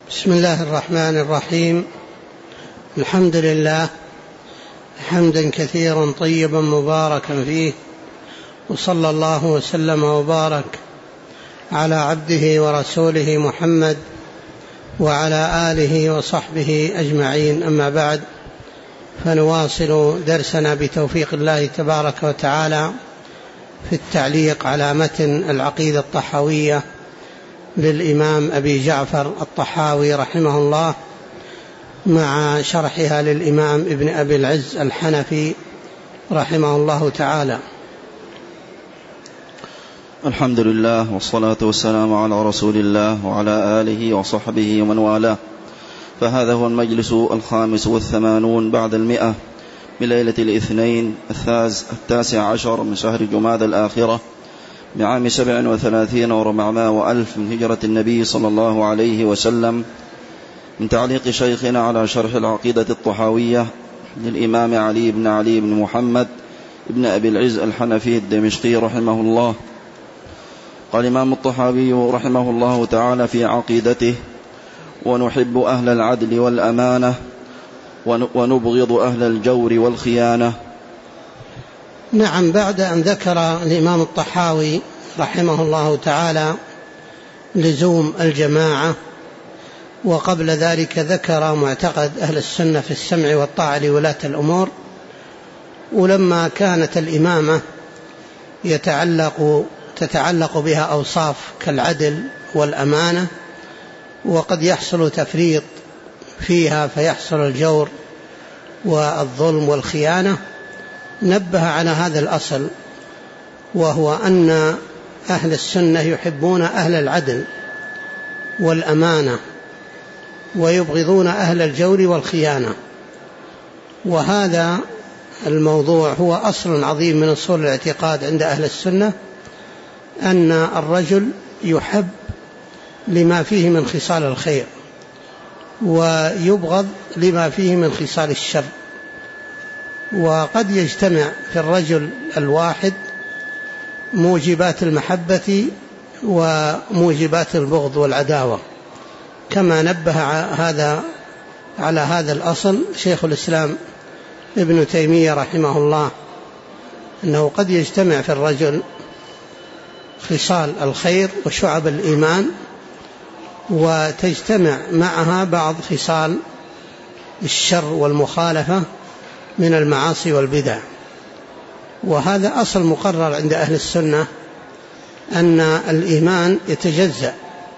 بسم الله الرحمن الرحيم. الحمد لله حمدا كثيرا طيبا مباركا فيه، وصلى الله وسلم وبارك على عبده ورسوله محمد وعلى آله وصحبه أجمعين. أما بعد، فنواصل درسنا بتوفيق الله تبارك وتعالى في التعليق على متن العقيدة الطحاوية للإمام أبي جعفر الطحاوي رحمه الله، مع شرحها للإمام ابن أبي العز الحنفي رحمه الله تعالى. الحمد لله والصلاة والسلام على رسول الله وعلى آله وصحبه ومن والاه. فهذا هو المجلس 85 بعد 100 بليلة الاثنين 19 من شهر جمادى الآخرة بعام 37 وربعمائة وألف من هجرة النبي صلى الله عليه وسلم، من تعليق شيخنا على شرح العقيدة الطحاوية للإمام علي بن محمد ابن أبي العز الحنفي الدمشقي رحمه الله. قال الإمام الطحاوي رحمه الله تعالى في عقيدته: ونحب أهل العدل والأمانة ونبغض أهل الجور والخيانة. نعم، بعد أن ذكر الإمام الطحاوي رحمه الله تعالى لزوم الجماعة، وقبل ذلك ذكر معتقد أهل السنة في السمع والطاعة لولاة الأمور، ولما كانت الإمامة تتعلق بها أوصاف كالعدل والأمانة، وقد يحصل تفريط فيها فيحصل الجور والظلم والخيانة، نبه على هذا الأصل، وهو أن أهل السنة يحبون أهل العدل والأمانة ويبغضون أهل الجور والخيانة. وهذا الموضوع هو أصل عظيم من أصول الاعتقاد عند أهل السنة، أن الرجل يحب لما فيه من خصال الخير ويبغض لما فيه من خصال الشر. وقد يجتمع في الرجل الواحد موجبات المحبة وموجبات البغض والعداوة، كما نبه على هذا الأصل شيخ الإسلام ابن تيمية رحمه الله، أنه قد يجتمع في الرجل خصال الخير وشعب الإيمان، وتجتمع معها بعض خصال الشر والمخالفة من المعاصي والبدع. وهذا أصل مقرر عند أهل السنة، أن الإيمان يتجزأ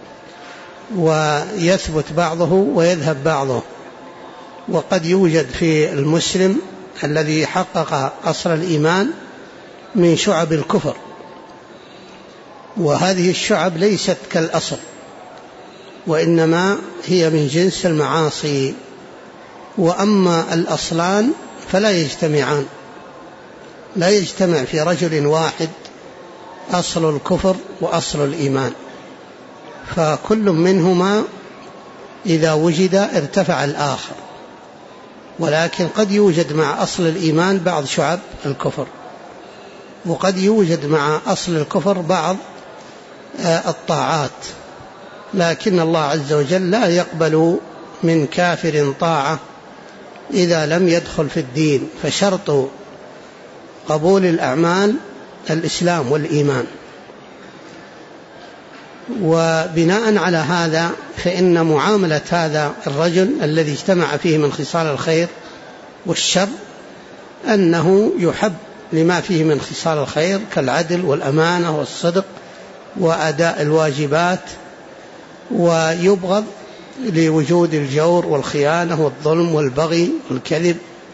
ويثبت بعضه ويذهب بعضه، وقد يوجد في المسلم الذي حقق أصل الإيمان من شعب الكفر، وهذه الشعب ليست كالأصل، وإنما هي من جنس المعاصي. وأما الأصلان فلا يجتمعان، لا يجتمع في رجل واحد أصل الكفر وأصل الإيمان، فكل منهما إذا وجد ارتفع الآخر. ولكن قد يوجد مع أصل الإيمان بعض شعب الكفر، وقد يوجد مع أصل الكفر بعض الطاعات، لكن الله عز وجل لا يقبل من كافر طاعة إذا لم يدخل في الدين، فشرط قبول الأعمال الإسلام والإيمان. وبناء على هذا فإن معاملة هذا الرجل الذي اجتمع فيه من خصال الخير والشر أنه يحب لما فيه من خصال الخير كالعدل والأمانة والصدق وأداء الواجبات، ويبغض لوجود الجور والخيانة والظلم والبغي والكذب.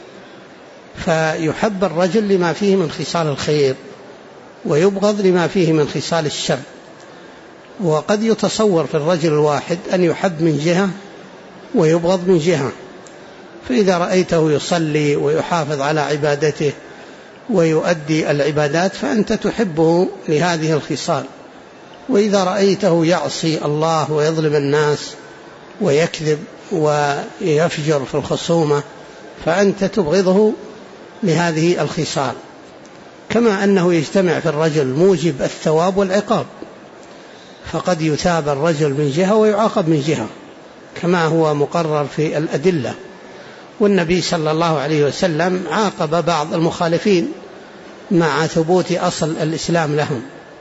فيحب الرجل لما فيه من خصال الخير ويبغض لما فيه من خصال الشر. وقد يتصور في الرجل الواحد أن يحب من جهة ويبغض من جهة، فإذا رأيته يصلي ويحافظ على عبادته ويؤدي العبادات فأنت تحبه لهذه الخصال، وإذا رأيته يعصي الله ويظلم الناس ويكذب ويفجر في الخصومة فأنت تبغضه لهذه الخصال. كما أنه يجتمع في الرجل موجب الثواب والعقاب، فقد يثاب الرجل من جهة ويعاقب من جهة، كما هو مقرر في الأدلة. والنبي صلى الله عليه وسلم عاقب بعض المخالفين مع ثبوت أصل الإسلام لهم،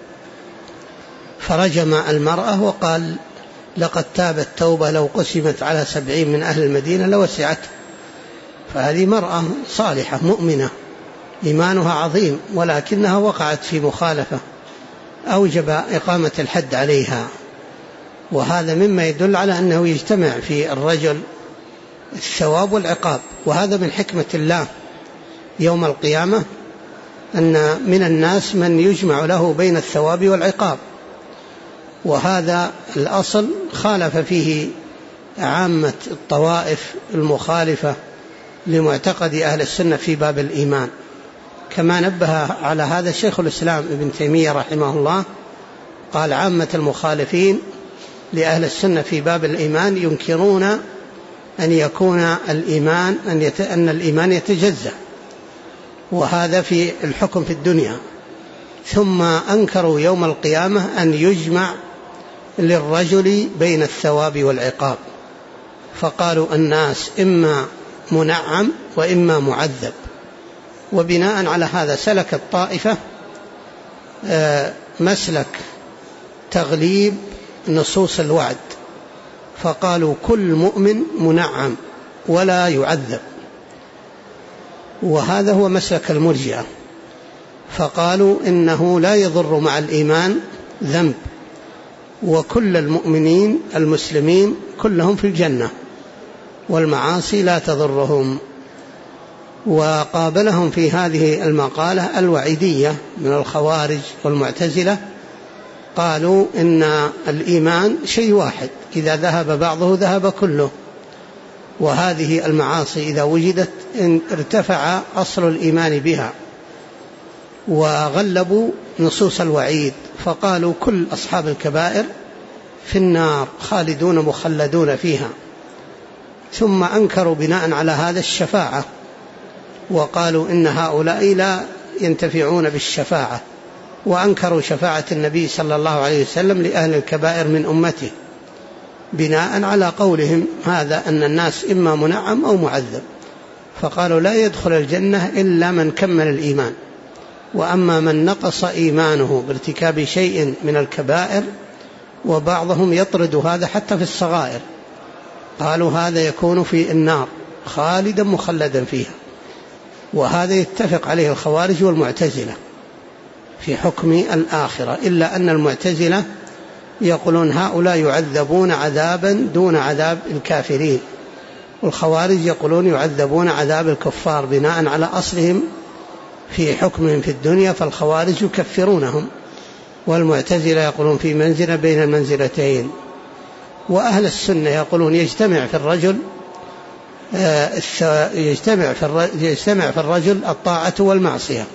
فرجم المرأة وقال: لقد تابت توبة لو قسمت على 70 من أهل المدينة لوسعته. فهذه مرأة صالحة مؤمنة إيمانها عظيم، ولكنها وقعت في مخالفة أوجب إقامة الحد عليها. وهذا مما يدل على أنه يجتمع في الرجل الثواب والعقاب. وهذا من حكمة الله يوم القيامة، أن من الناس من يجمع له بين الثواب والعقاب، وهذا الأصل خالف فيه عامة الطوائف المخالفة لمعتقد أهل السنة في باب الإيمان، كما نبه على هذا شيخ الإسلام ابن تيمية رحمه الله، قال: عامة المخالفين لأهل السنة في باب الإيمان ينكرون أن يكون الإيمان أن الإيمان يتجزأ، وهذا في الحكم في الدنيا. ثم أنكروا يوم القيامة أن يجمع للرجل بين الثواب والعقاب، فقالوا الناس إما منعم وإما معذب. وبناء على هذا سلك الطائفة مسلك تغليب نصوص الوعد، فقالوا كل مؤمن منعم ولا يعذب، وهذا هو مسلك المرجئة، فقالوا إنه لا يضر مع الإيمان ذنب، وكل المؤمنين المسلمين كلهم في الجنة والمعاصي لا تضرهم. وقابلهم في هذه المقالة الوعيدية من الخوارج والمعتزلة، قالوا إن الإيمان شيء واحد، إذا ذهب بعضه ذهب كله، وهذه المعاصي إذا وجدت ارتفع أصل الإيمان بها. وغلبوا نصوص الوعيد، فقالوا كل أصحاب الكبائر في النار خالدون مخلدون فيها. ثم أنكروا بناء على هذا الشفاعة، وقالوا إن هؤلاء لا ينتفعون بالشفاعة، وأنكروا شفاعة النبي صلى الله عليه وسلم لأهل الكبائر من أمته، بناء على قولهم هذا أن الناس إما منعم أو معذب. فقالوا لا يدخل الجنة إلا من كمل الإيمان، وأما من نقص إيمانه بارتكاب شيء من الكبائر، وبعضهم يطرد هذا حتى في الصغائر، قالوا هذا يكون في النار خالدا مخلدا فيها. وهذا يتفق عليه الخوارج والمعتزلة في حكم الآخرة، إلا أن المعتزلة يقولون هؤلاء يعذبون عذابا دون عذاب الكافرين، والخوارج يقولون يعذبون عذاب الكفار بناء على أصلهم في حكمهم في الدنيا، فالخوارج يكفرونهم، والمعتزلة يقولون في منزلة بين المنزلتين. وأهل السنة يقولون يجتمع في الرجل الطاعة والمعصية،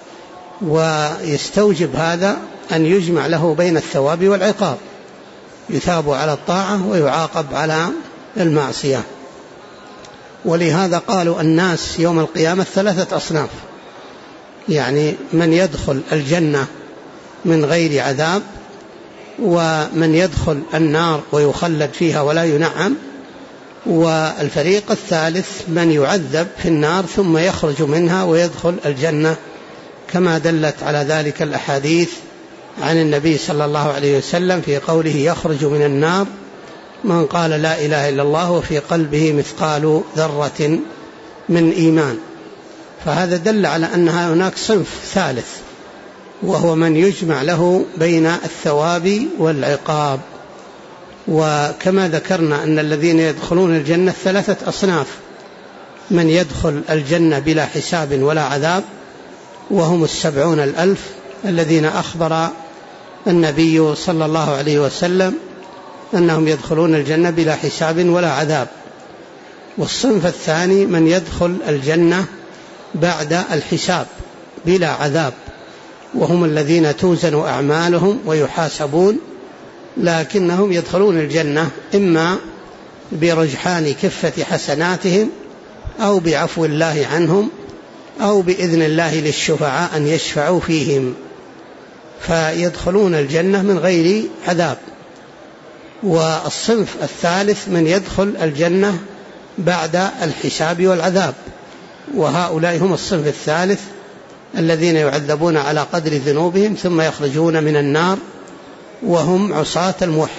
ويستوجب هذا أن يجمع له بين الثواب والعقاب، يثاب على الطاعة ويعاقب على المعصية. ولهذا قالوا الناس يوم القيامة 3 أصناف، يعني من يدخل الجنة من غير عذاب، ومن يدخل النار ويخلد فيها ولا ينعم، والفريق الثالث من يعذب في النار ثم يخرج منها ويدخل الجنة، كما دلت على ذلك الأحاديث عن النبي صلى الله عليه وسلم في قوله يخرج من النار من قال لا إله إلا الله وفي قلبه مثقال ذرة من إيمان. فهذا دل على أن هناك صنف ثالث، وهو من يجمع له بين الثواب والعقاب. وكما ذكرنا أن الذين يدخلون الجنة 3 أصناف: من يدخل الجنة بلا حساب ولا عذاب، وهم 70,000 الذين أخبر النبي صلى الله عليه وسلم أنهم يدخلون الجنة بلا حساب ولا عذاب. والصنف الثاني من يدخل الجنة بعد الحساب بلا عذاب، وهم الذين توزن أعمالهم ويحاسبون، لكنهم يدخلون الجنة إما برجحان كفة حسناتهم أو بعفو الله عنهم أو بإذن الله للشفعاء أن يشفعوا فيهم، فيدخلون الجنة من غير عذاب. والصنف الثالث من يدخل الجنة بعد الحساب والعذاب، وهؤلاء هم الصنف الثالث الذين يعذبون على قدر ذنوبهم ثم يخرجون من النار، وهم عصاة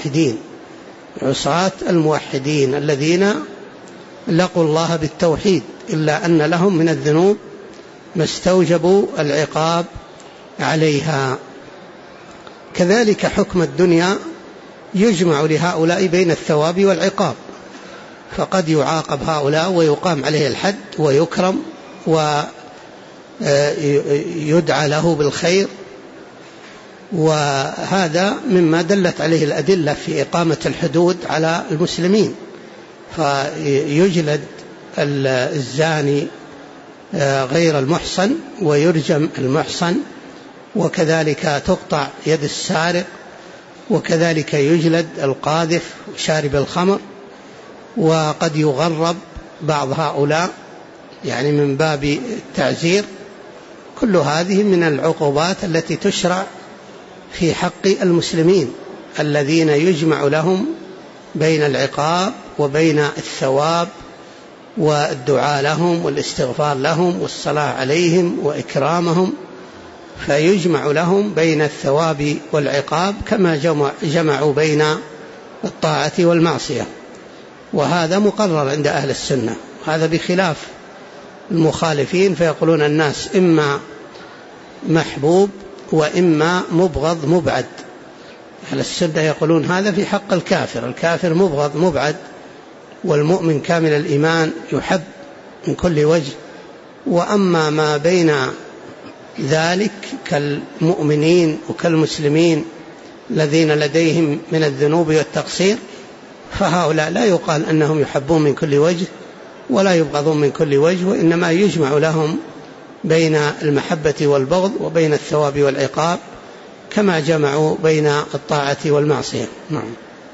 الموحدين الذين لقوا الله بالتوحيد، إلا أن لهم من الذنوب ما استوجبوا العقاب عليها. كذلك حكم الدنيا يجمع لهؤلاء بين الثواب والعقاب، فقد يعاقب هؤلاء ويقام عليه الحد ويكرم ويدعى له بالخير، وهذا مما دلت عليه الأدلة في إقامة الحدود على المسلمين، فيجلد الزاني غير المحصن ويرجم المحصن، وكذلك تقطع يد السارق، وكذلك يجلد القاذف شارب الخمر، وقد يغرب بعض هؤلاء يعني من باب التعزير. كل هذه من العقوبات التي تشرع في حق المسلمين الذين يجمع لهم بين العقاب وبين الثواب والدعاء لهم والاستغفار لهم والصلاة عليهم وإكرامهم، فيجمع لهم بين الثواب والعقاب كما جمعوا بين الطاعة والمعصية، وهذا مقرر عند أهل السنة. هذا بخلاف المخالفين فيقولون الناس إما محبوب وإما مبغض مبعد. أهل السنة يقولون هذا في حق الكافر مبغض مبعد، والمؤمن كامل الإيمان يحب من كل وجه. وأما ما بين ذلك كالمؤمنين وكالمسلمين الذين لديهم من الذنوب والتقصير، فهؤلاء لا يقال أنهم يحبون من كل وجه ولا يبغضون من كل وجه، وإنما يجمع لهم بين المحبة والبغض وبين الثواب والعقاب كما جمعوا بين الطاعة والمعصية. نعم.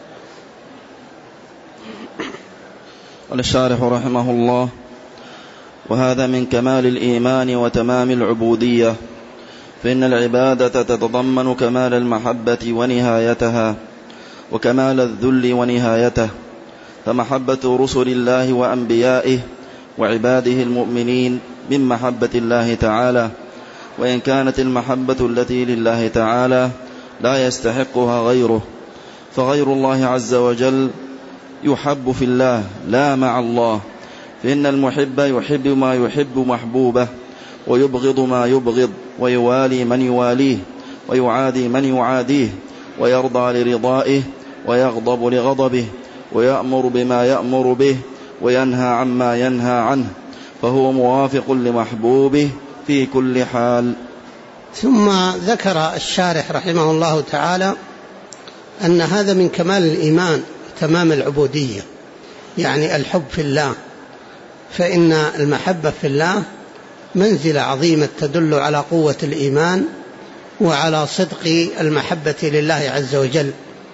قال الشارح رحمه الله: وهذا من كمال الإيمان وتمام العبودية، فإن العبادة تتضمن كمال المحبة ونهايتها، وكمال الذل ونهايته، فمحبة رسل الله وأنبيائه وعباده المؤمنين من محبة الله تعالى، وإن كانت المحبة التي لله تعالى لا يستحقها غيره، فغير الله عز وجل يحب في الله لا مع الله، فإن المحب يحب ما يحب محبوبه، ويبغض ما يبغض، ويوالي من يواليه، ويعادي من يعاديه، ويرضى لرضائه ويغضب لغضبه، ويأمر بما يأمر به وينهى عما ينهى عنه، فهو موافق لمحبوبه في كل حال. ثم ذكر الشارح رحمه الله تعالى أن هذا من كمال الإيمان تمام العبودية، يعني الحب في الله، فإن المحبة في الله منزلة عظيمة تدل على قوة الإيمان وعلى صدق المحبة لله عز وجل.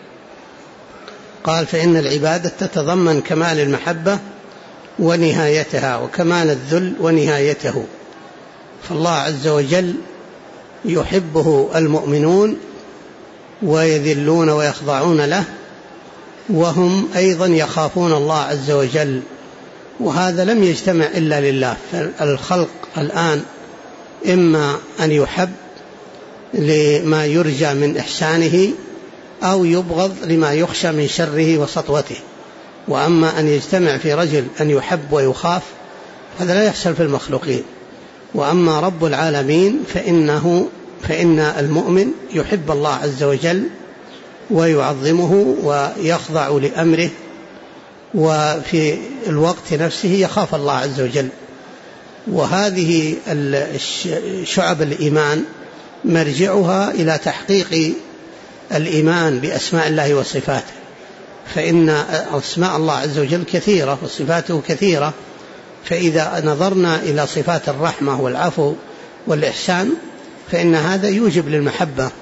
قال: فإن العبادة تتضمن كمال المحبة ونهايتها، وكمال الذل ونهايته، فالله عز وجل يحبه المؤمنون ويذلون ويخضعون له، وهم أيضا يخافون الله عز وجل، وهذا لم يجتمع إلا لله. فالخلق الآن إما أن يحب لما يرجى من إحسانه، أو يبغض لما يخشى من شره وسطوته. وأما أن يجتمع في رجل أن يحب ويخاف، هذا لا يحصل في المخلوقين. وأما رب العالمين فإن المؤمن يحب الله عز وجل ويعظمه ويخضع لأمره، وفي الوقت نفسه يخاف الله عز وجل. وهذه شعب الإيمان مرجعها إلى تحقيق الإيمان بأسماء الله وصفاته، فإن أسماء الله عز وجل كثيرة وصفاته كثيرة، فإذا نظرنا إلى صفات الرحمة والعفو والإحسان فإن هذا يوجب للمحبة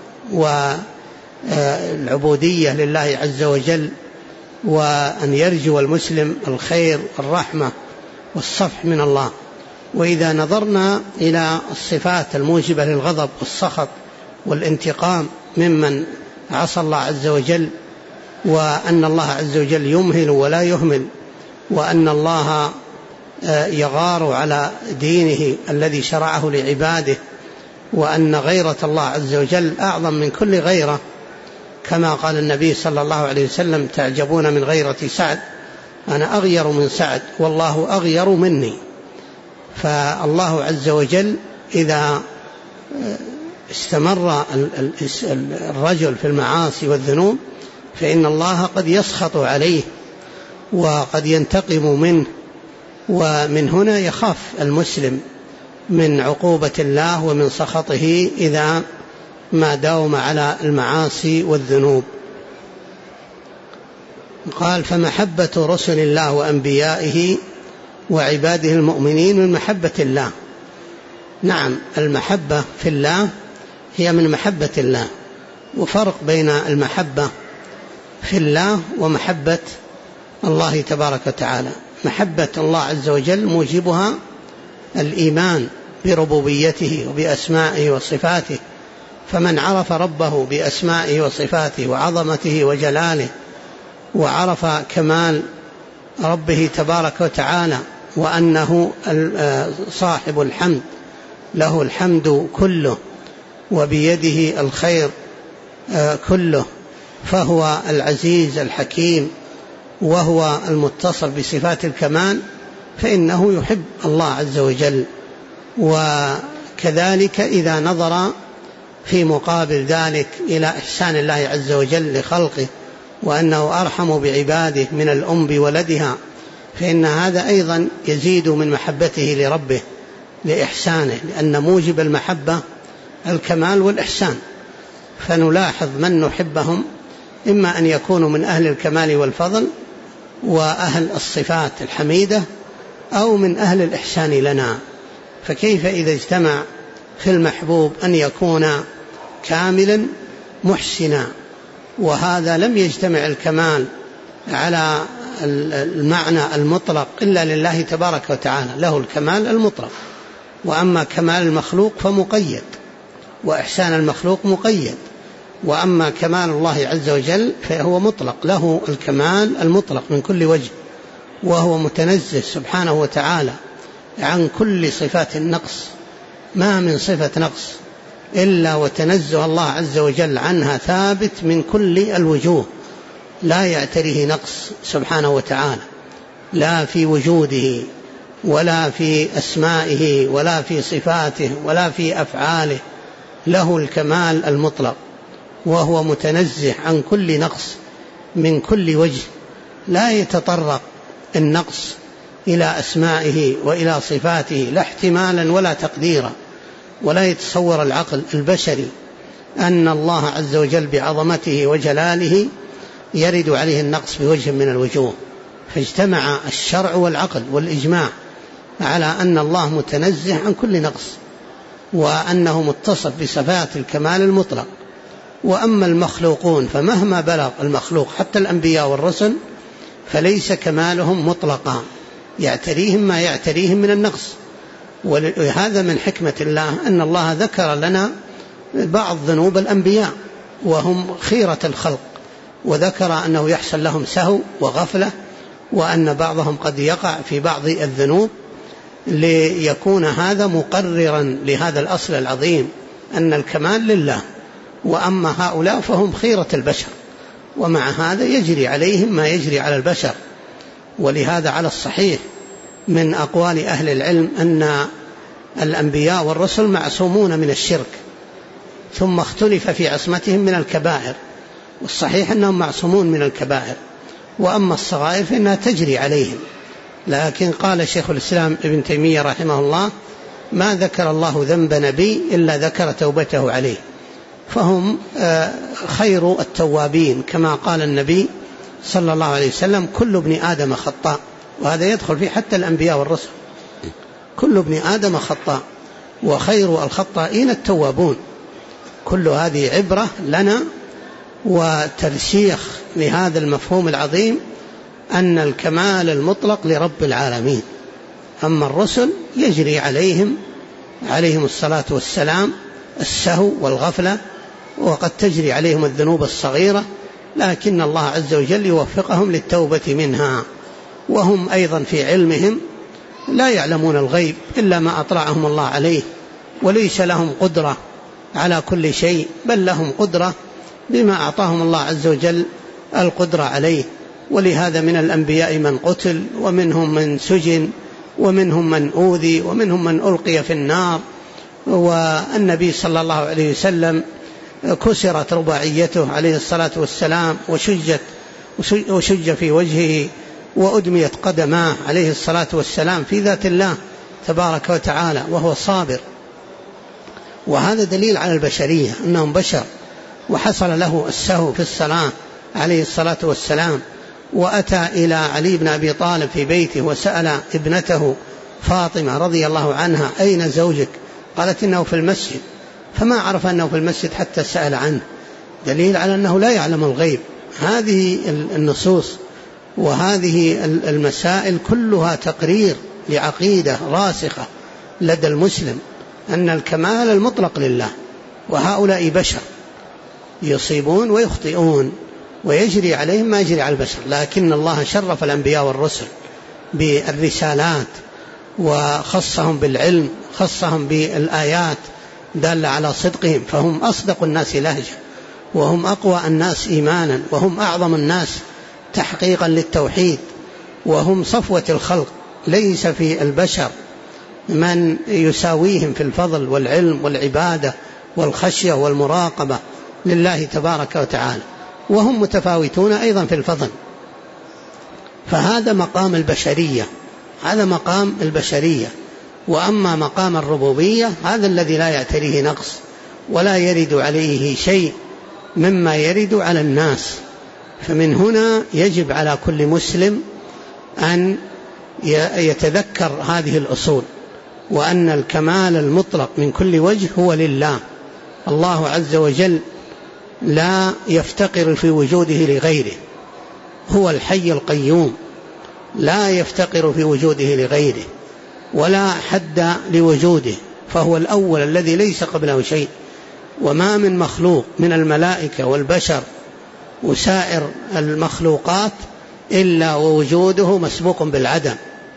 والعبودية لله عز وجل، وأن يرجو المسلم الخير والرحمة والصفح من الله. وإذا نظرنا إلى الصفات الموجبة للغضب والسخط والانتقام ممن عصى الله عز وجل، وأن الله عز وجل يمهل ولا يهمل، وأن الله يغار على دينه الذي شرعه لعباده، وأن غيرة الله عز وجل أعظم من كل غيرة، كما قال النبي صلى الله عليه وسلم: تعجبون من غيرة سعد، أنا أغير من سعد والله أغير مني. فالله عز وجل إذا استمر الرجل في المعاصي والذنوب فإن الله قد يسخط عليه وقد ينتقم منه، ومن هنا يخاف المسلم من عقوبة الله ومن سخطه إذا ما داوم على المعاصي والذنوب. قال: فمحبة رسل الله وأنبيائه وعباده المؤمنين من محبة الله. نعم، المحبة في الله هي من محبة الله، وفرق بين المحبة في الله ومحبة الله تبارك وتعالى. محبة الله عز وجل موجبها الإيمان بربوبيته وبأسمائه وصفاته، فمن عرف ربه بأسمائه وصفاته وعظمته وجلاله، وعرف كمال ربه تبارك وتعالى وأنه صاحب الحمد، له الحمد كله وبيده الخير كله، فهو العزيز الحكيم وهو المتصف بصفات الكمال، فإنه يحب الله عز وجل. وكذلك إذا نظر في مقابل ذلك إلى إحسان الله عز وجل لخلقه، وأنه أرحم بعباده من الأم بولدها، فإن هذا أيضا يزيد من محبته لربه لإحسانه، لأن موجب المحبة الكمال والإحسان. فنلاحظ من نحبهم إما أن يكونوا من أهل الكمال والفضل وأهل الصفات الحميدة، أو من أهل الإحسان لنا. فكيف إذا اجتمع في المحبوب أن يكون كاملا محسنا، وهذا لم يجتمع الكمال على المعنى المطلق إلا لله تبارك وتعالى، له الكمال المطلق، وأما كمال المخلوق فمقيد، وإحسان المخلوق مقيد، وأما كمال الله عز وجل فهو مطلق، له الكمال المطلق من كل وجه، وهو متنزه سبحانه وتعالى عن كل صفات النقص. ما من صفة نقص إلا وتنزه الله عز وجل عنها ثابت من كل الوجوه، لا يعتريه نقص سبحانه وتعالى، لا في وجوده ولا في أسمائه ولا في صفاته ولا في أفعاله، له الكمال المطلق، وهو متنزه عن كل نقص من كل وجه، لا يتطرق النقص إلى أسمائه وإلى صفاته لا احتمالا ولا تقديرا، ولا يتصور العقل البشري أن الله عز وجل بعظمته وجلاله يرد عليه النقص بوجه من الوجوه. فاجتمع الشرع والعقل والإجماع على أن الله متنزه عن كل نقص، وأنه متصف بصفات الكمال المطلق. وأما المخلوقون فمهما بلغ المخلوق حتى الأنبياء والرسل فليس كمالهم مطلقا، يعتريهم ما يعتريهم من النقص. وهذا من حكمة الله أن الله ذكر لنا بعض ذنوب الأنبياء وهم خيرة الخلق، وذكر أنه يحصل لهم سهو وغفلة، وأن بعضهم قد يقع في بعض الذنوب، ليكون هذا مقررا لهذا الأصل العظيم أن الكمال لله. وأما هؤلاء فهم خيرة البشر، ومع هذا يجري عليهم ما يجري على البشر. ولهذا على الصحيح من أقوال أهل العلم أن الأنبياء والرسل معصومون من الشرك، ثم اختلف في عصمتهم من الكبائر، والصحيح أنهم معصومون من الكبائر، وأما الصغائر فإنها تجري عليهم. لكن قال شيخ الإسلام ابن تيمية رحمه الله: ما ذكر الله ذنب نبي إلا ذكر توبته عليه، فهم خير التوابين، كما قال النبي صلى الله عليه وسلم: كل ابن آدم خطاء. وهذا يدخل فيه حتى الأنبياء والرسل، كل ابن آدم خطاء وخير الخطائين التوابون. كل هذه عبرة لنا وترسيخ لهذا المفهوم العظيم أن الكمال المطلق لرب العالمين. أما الرسل يجري عليهم الصلاة والسلام السهو والغفلة، وقد تجري عليهم الذنوب الصغيرة، لكن الله عز وجل يوفقهم للتوبة منها. وهم أيضا في علمهم لا يعلمون الغيب إلا ما أطلعهم الله عليه، وليس لهم قدرة على كل شيء، بل لهم قدرة بما أعطاهم الله عز وجل القدرة عليه. ولهذا من الأنبياء من قتل، ومنهم من سجن، ومنهم من أوذي، ومنهم من ألقي في النار. والنبي صلى الله عليه وسلم كسرت رباعيته عليه الصلاة والسلام، وشج في وجهه، وأدميت قدماه عليه الصلاة والسلام في ذات الله تبارك وتعالى وهو صابر. وهذا دليل على البشرية، أنهم بشر، وحصل له السهو في الصلاة عليه الصلاة والسلام. وأتى إلى علي بن أبي طالب في بيته وسأل ابنته فاطمة رضي الله عنها: أين زوجك؟ قالت: إنه في المسجد. فما عرف أنه في المسجد حتى سأل عنه، دليل على أنه لا يعلم الغيب. هذه النصوص وهذه المسائل كلها تقرير لعقيدة راسخة لدى المسلم أن الكمال المطلق لله، وهؤلاء بشر يصيبون ويخطئون، ويجري عليهم ما يجري على البشر. لكن الله شرف الأنبياء والرسل بالرسالات، وخصهم بالعلم، خصهم بالآيات دالة على صدقهم، فهم أصدق الناس لهجة، وهم أقوى الناس إيمانا، وهم أعظم الناس تحقيقا للتوحيد، وهم صفوة الخلق. ليس في البشر من يساويهم في الفضل والعلم والعبادة والخشية والمراقبة لله تبارك وتعالى، وهم متفاوتون أيضا في الفضل. فهذا مقام البشرية، هذا مقام البشرية. وأما مقام الربوبية هذا الذي لا يعتريه نقص، ولا يرد عليه شيء مما يرد على الناس. فمن هنا يجب على كل مسلم أن يتذكر هذه الأصول، وأن الكمال المطلق من كل وجه هو لله. الله عز وجل لا يفتقر في وجوده لغيره، هو الحي القيوم، لا يفتقر في وجوده لغيره، ولا حد لوجوده، فهو الأول الذي ليس قبله شيء. وما من مخلوق من الملائكة والبشر وسائر المخلوقات إلا ووجوده مسبوق بالعدم،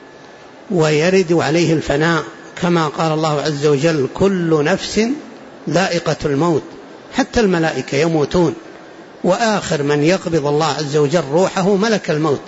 ويرد عليه الفناء، كما قال الله عز وجل: كل نفس ذائقة الموت. حتى الملائكة يموتون، وآخر من يقبض الله عز وجل روحه ملك الموت.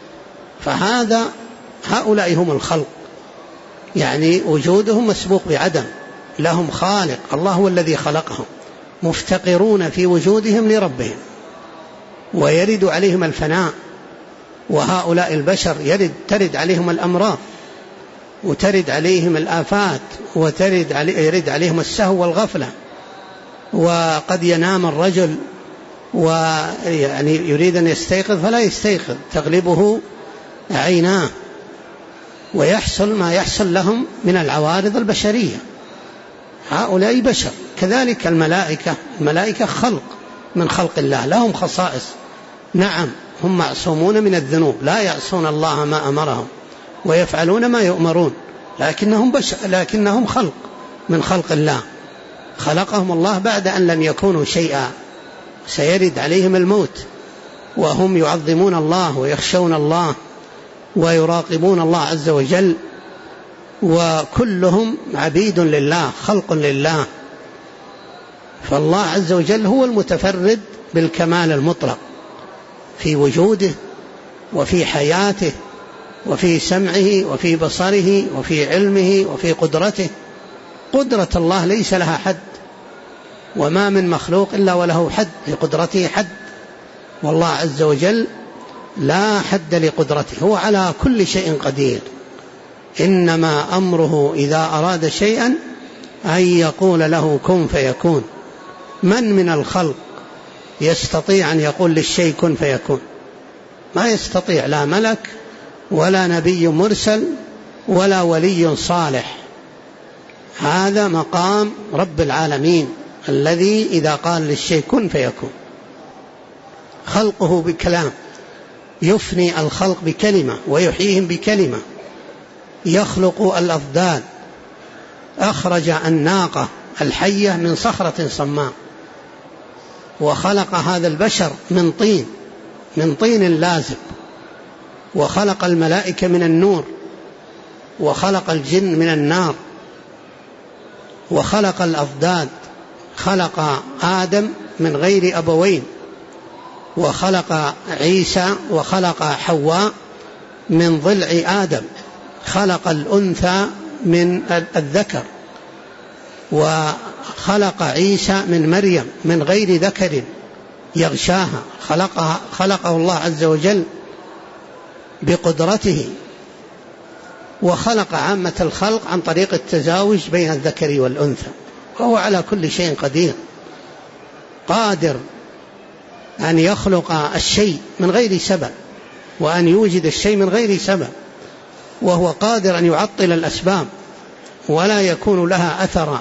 هؤلاء هم الخلق، يعني وجودهم مسبوق بعدم، لهم خالق، الله هو الذي خلقهم، مفتقرون في وجودهم لربهم، ويرد عليهم الفناء. وهؤلاء البشر ترد عليهم الأمراض، وترد عليهم الآفات، يرد عليهم السهو والغفلة. وقد ينام الرجل ويعني يريد أن يستيقظ فلا يستيقظ، تغلبه عيناه، ويحصل ما يحصل لهم من العوارض البشرية. هؤلاء بشر. كذلك الملائكة خلق من خلق الله، لهم خصائص. نعم، هم معصومون من الذنوب، لا يعصون الله ما أمرهم ويفعلون ما يؤمرون، لكنهم بشر، لكنهم خلق من خلق الله، خلقهم الله بعد أن لم يكونوا شيئا. سيرد عليهم الموت، وهم يعظمون الله ويخشون الله ويراقبون الله عز وجل، وكلهم عبيد لله، خلق لله. فالله عز وجل هو المتفرد بالكمال المطلق في وجوده، وفي حياته، وفي سمعه، وفي بصره، وفي علمه، وفي قدرته. قدرة الله ليس لها حد، وما من مخلوق إلا وله حد، لقدرته حد، والله عز وجل لا حد لقدرته، هو على كل شيء قدير. إنما أمره إذا أراد شيئا أن يقول له كن فيكون. من الخلق يستطيع أن يقول للشيء كن فيكون؟ ما يستطيع، لا ملك ولا نبي مرسل ولا ولي صالح. هذا مقام رب العالمين الذي إذا قال للشيء كن فيكون. خلقه بكلام، يفني الخلق بكلمة ويحييهم بكلمة، يخلق الأضداد، أخرج الناقة الحية من صخرة صماء، وخلق هذا البشر من طين لازب، وخلق الملائكة من النور، وخلق الجن من النار، وخلق الأضداد، خلق آدم من غير أبوين، وخلق عيسى وخلق حواء من ضلع آدم، خلق الأنثى من الذكر، وخلق عيسى من مريم من غير ذكر يغشاها، خلقه الله عز وجل بقدرته، وخلق عامة الخلق عن طريق التزاوج بين الذكر والأنثى، وهو على كل شيء قدير، قادر أن يخلق الشيء من غير سبب، وأن يوجد الشيء من غير سبب، وهو قادر أن يعطل الأسباب ولا يكون لها أثرا.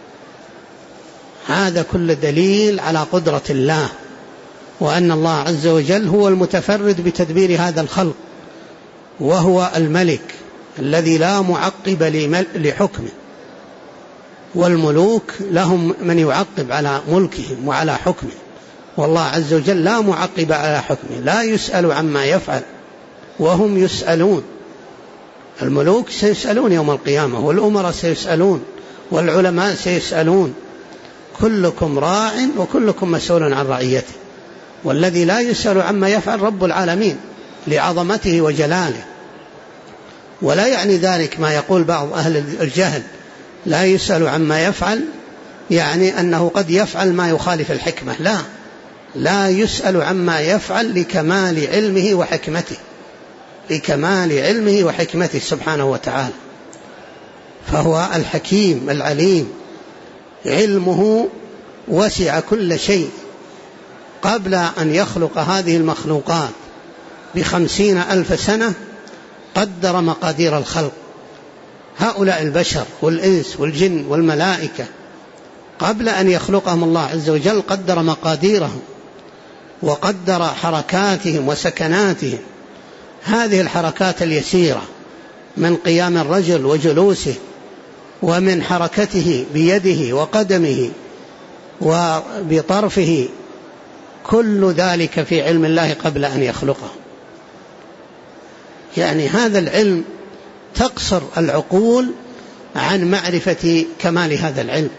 هذا كل دليل على قدرة الله، وأن الله عز وجل هو المتفرد بتدبير هذا الخلق، وهو الملك الذي لا معقب لحكمه، والملوك لهم من يعقب على ملكهم وعلى حكمه، والله عز وجل لا معقب على حكمه، لا يسأل عما يفعل وهم يسألون. الملوك سيسألون يوم القيامة، والأمراء سيسألون، والعلماء سيسألون، كلكم راع وكلكم مسؤول عن رعيته. والذي لا يسأل عما يفعل رب العالمين لعظمته وجلاله. ولا يعني ذلك ما يقول بعض أهل الجهل لا يسأل عما يفعل، يعني أنه قد يفعل ما يخالف الحكمة. لا يسأل عما يفعل لكمال علمه وحكمته، لكمال علمه وحكمته سبحانه وتعالى، فهو الحكيم العليم، علمه وسع كل شيء. قبل أن يخلق هذه المخلوقات ب50,000 سنة قدر مقادير الخلق، هؤلاء البشر والإنس والجن والملائكة قبل أن يخلقهم الله عز وجل قدر مقاديرهم، وقدر حركاتهم وسكناتهم. هذه الحركات اليسيرة من قيام الرجل وجلوسه، ومن حركته بيده وقدمه وبطرفه، كل ذلك في علم الله قبل أن يخلقه. يعني هذا العلم تقصر العقول عن معرفة كمال هذا العلم.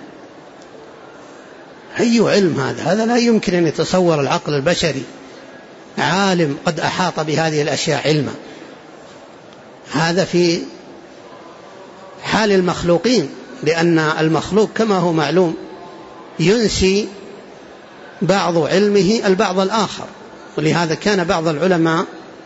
أي علم هذا لا يمكن أن يتصور العقل البشري عالم قد أحاط بهذه الأشياء علما. هذا في حال المخلوقين، لأن المخلوق كما هو معلوم ينسي بعض علمه البعض الآخر، ولهذا كان بعض العلماء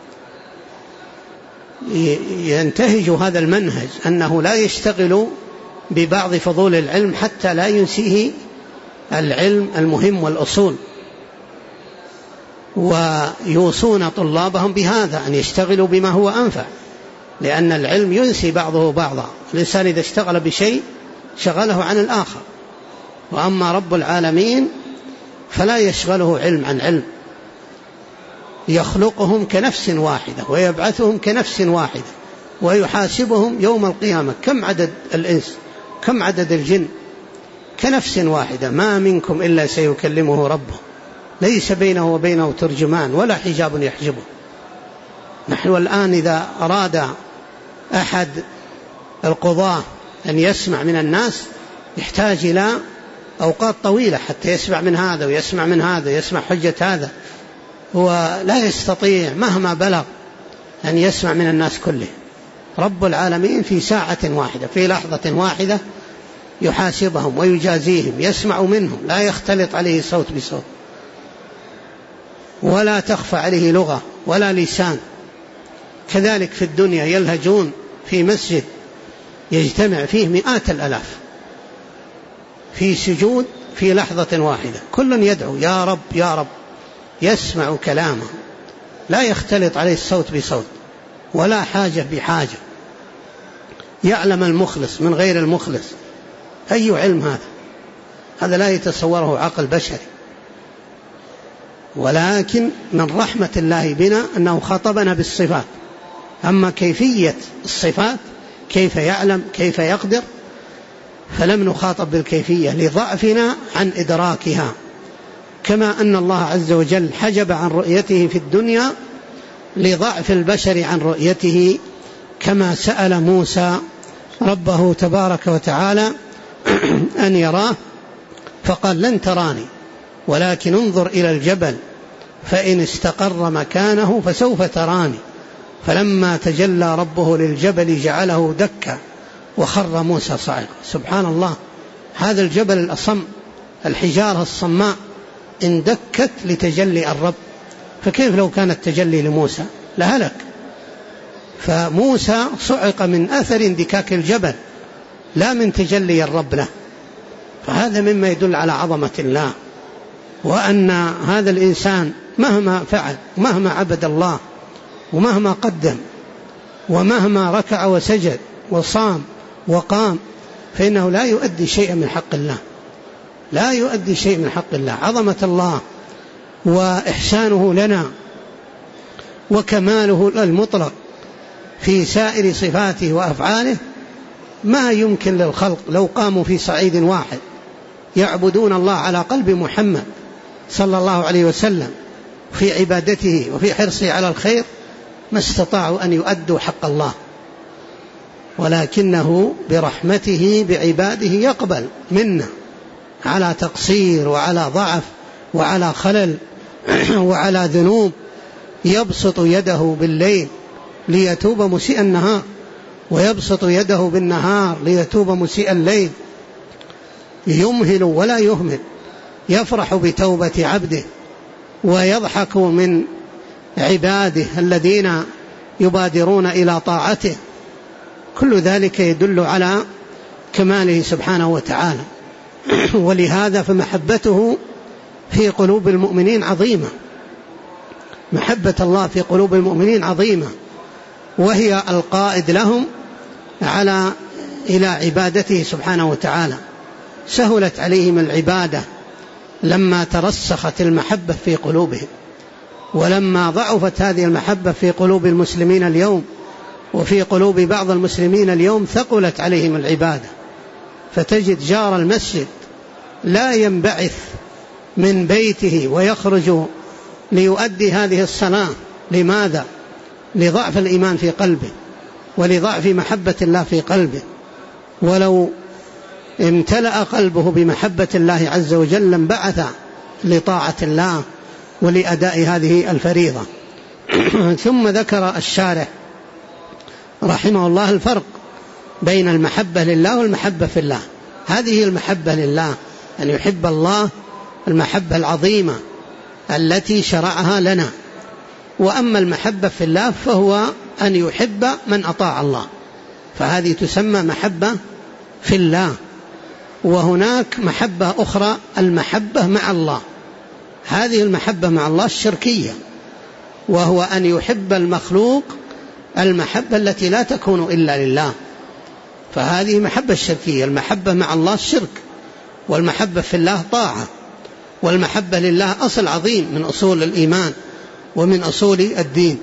ينتهج هذا المنهج، أنه لا يشتغل ببعض فضول العلم حتى لا ينسيه العلم المهم والأصول، ويوصون طلابهم بهذا أن يشتغلوا بما هو أنفع، لأن العلم ينسي بعضه بعضا. الإنسان إذا اشتغل بشيء شغله عن الآخر، وأما رب العالمين فلا يشغله علم عن علم، يخلقهم كنفس واحدة ويبعثهم كنفس واحدة ويحاسبهم يوم القيامة. كم عدد الإنس كم عدد الجن؟ كنفس واحدة، ما منكم إلا سيكلمه ربه، ليس بينه وبينه ترجمان ولا حجاب يحجبه. نحن الآن إذا أراد أحد القضاة أن يسمع من الناس يحتاج إلى أوقات طويلة حتى يسمع من هذا ويسمع من هذا، يسمع حجة هذا، هو لا يستطيع مهما بلغ أن يسمع من الناس كله. رب العالمين في ساعة واحدة في لحظة واحدة يحاسبهم ويجازيهم، يسمع منهم، لا يختلط عليه صوت بصوت، ولا تخفى عليه لغة ولا لسان. كذلك في الدنيا يلهجون في مسجد يجتمع فيه 100,000 في سجود في لحظة واحدة، كل يدعو يا رب يا رب، يسمع كلامه، لا يختلط عليه الصوت بصوت ولا حاجة بحاجة، يعلم المخلص من غير المخلص. أي علم هذا؟ هذا لا يتصوره عقل بشري. ولكن من رحمة الله بنا أنه خاطبنا بالصفات، أما كيفية الصفات كيف يعلم كيف يقدر فلم نخاطب بالكيفية لضعفنا عن إدراكها. كما أن الله عز وجل حجب عن رؤيته في الدنيا لضعف البشر عن رؤيته، كما سأل موسى ربه تبارك وتعالى أن يراه فقال لن تراني ولكن انظر إلى الجبل فإن استقر مكانه فسوف تراني، فلما تجلى ربه للجبل جعله دكا وخر موسى صعقا. سبحان الله، هذا الجبل الأصم، الحجارة الصماء اندكت لتجلي الرب، فكيف لو كان التجلي لموسى لهلك. فموسى صعق من أثر اندكاك الجبل لا من تجلي الرب له، فهذا مما يدل على عظمة الله، وأن هذا الإنسان مهما فعل مهما عبد الله ومهما قدم ومهما ركع وسجد وصام وقام فإنه لا يؤدي شيئا من حق الله، لا يؤدي شيء من حق الله. عظمة الله وإحسانه لنا وكماله المطلق في سائر صفاته وأفعاله ما يمكن للخلق لو قاموا في صعيد واحد يعبدون الله على قلب محمد صلى الله عليه وسلم في عبادته وفي حرصه على الخير ما استطاعوا أن يؤدوا حق الله، ولكنه برحمته بعباده يقبل منا على تقصير وعلى ضعف وعلى خلل وعلى ذنوب، يبسط يده بالليل ليتوب مسيء النهار ويبسط يده بالنهار ليتوب مسيء الليل، يمهل ولا يهمل، يفرح بتوبة عبده ويضحك من عباده الذين يبادرون إلى طاعته. كل ذلك يدل على كماله سبحانه وتعالى. ولهذا فمحبته في قلوب المؤمنين عظيمة، محبة الله في قلوب المؤمنين عظيمة، وهي القائد لهم إلى عبادته سبحانه وتعالى. سهلت عليهم العبادة لما ترسخت المحبة في قلوبهم، ولما ضعفت هذه المحبة في قلوب المسلمين اليوم وفي قلوب بعض المسلمين اليوم ثقلت عليهم العبادة، فتجد جار المسجد لا ينبعث من بيته ويخرج ليؤدي هذه الصلاة. لماذا؟ لضعف الإيمان في قلبه ولضعف محبة الله في قلبه. ولو امتلأ قلبه بمحبة الله عز وجل لانبعث لطاعة الله ولأداء هذه الفريضة. ثم ذكر الشارح رحمه الله الفرق بين المحبة لله والمحبة في الله. هذه المحبة لله أن يحب الله المحبة العظيمة التي شرعها لنا، وأما المحبة في الله فهو أن يحب من أطاع الله، فهذه تسمى محبة في الله. وهناك محبة أخرى المحبة مع الله، هذه المحبة مع الله الشركية، وهو أن يحب المخلوق المحبة التي لا تكون إلا لله، فهذه محبة الشركية. المحبة مع الله الشرك، والمحبة في الله طاعة، والمحبة لله أصل عظيم من أصول الإيمان ومن أصول الدين.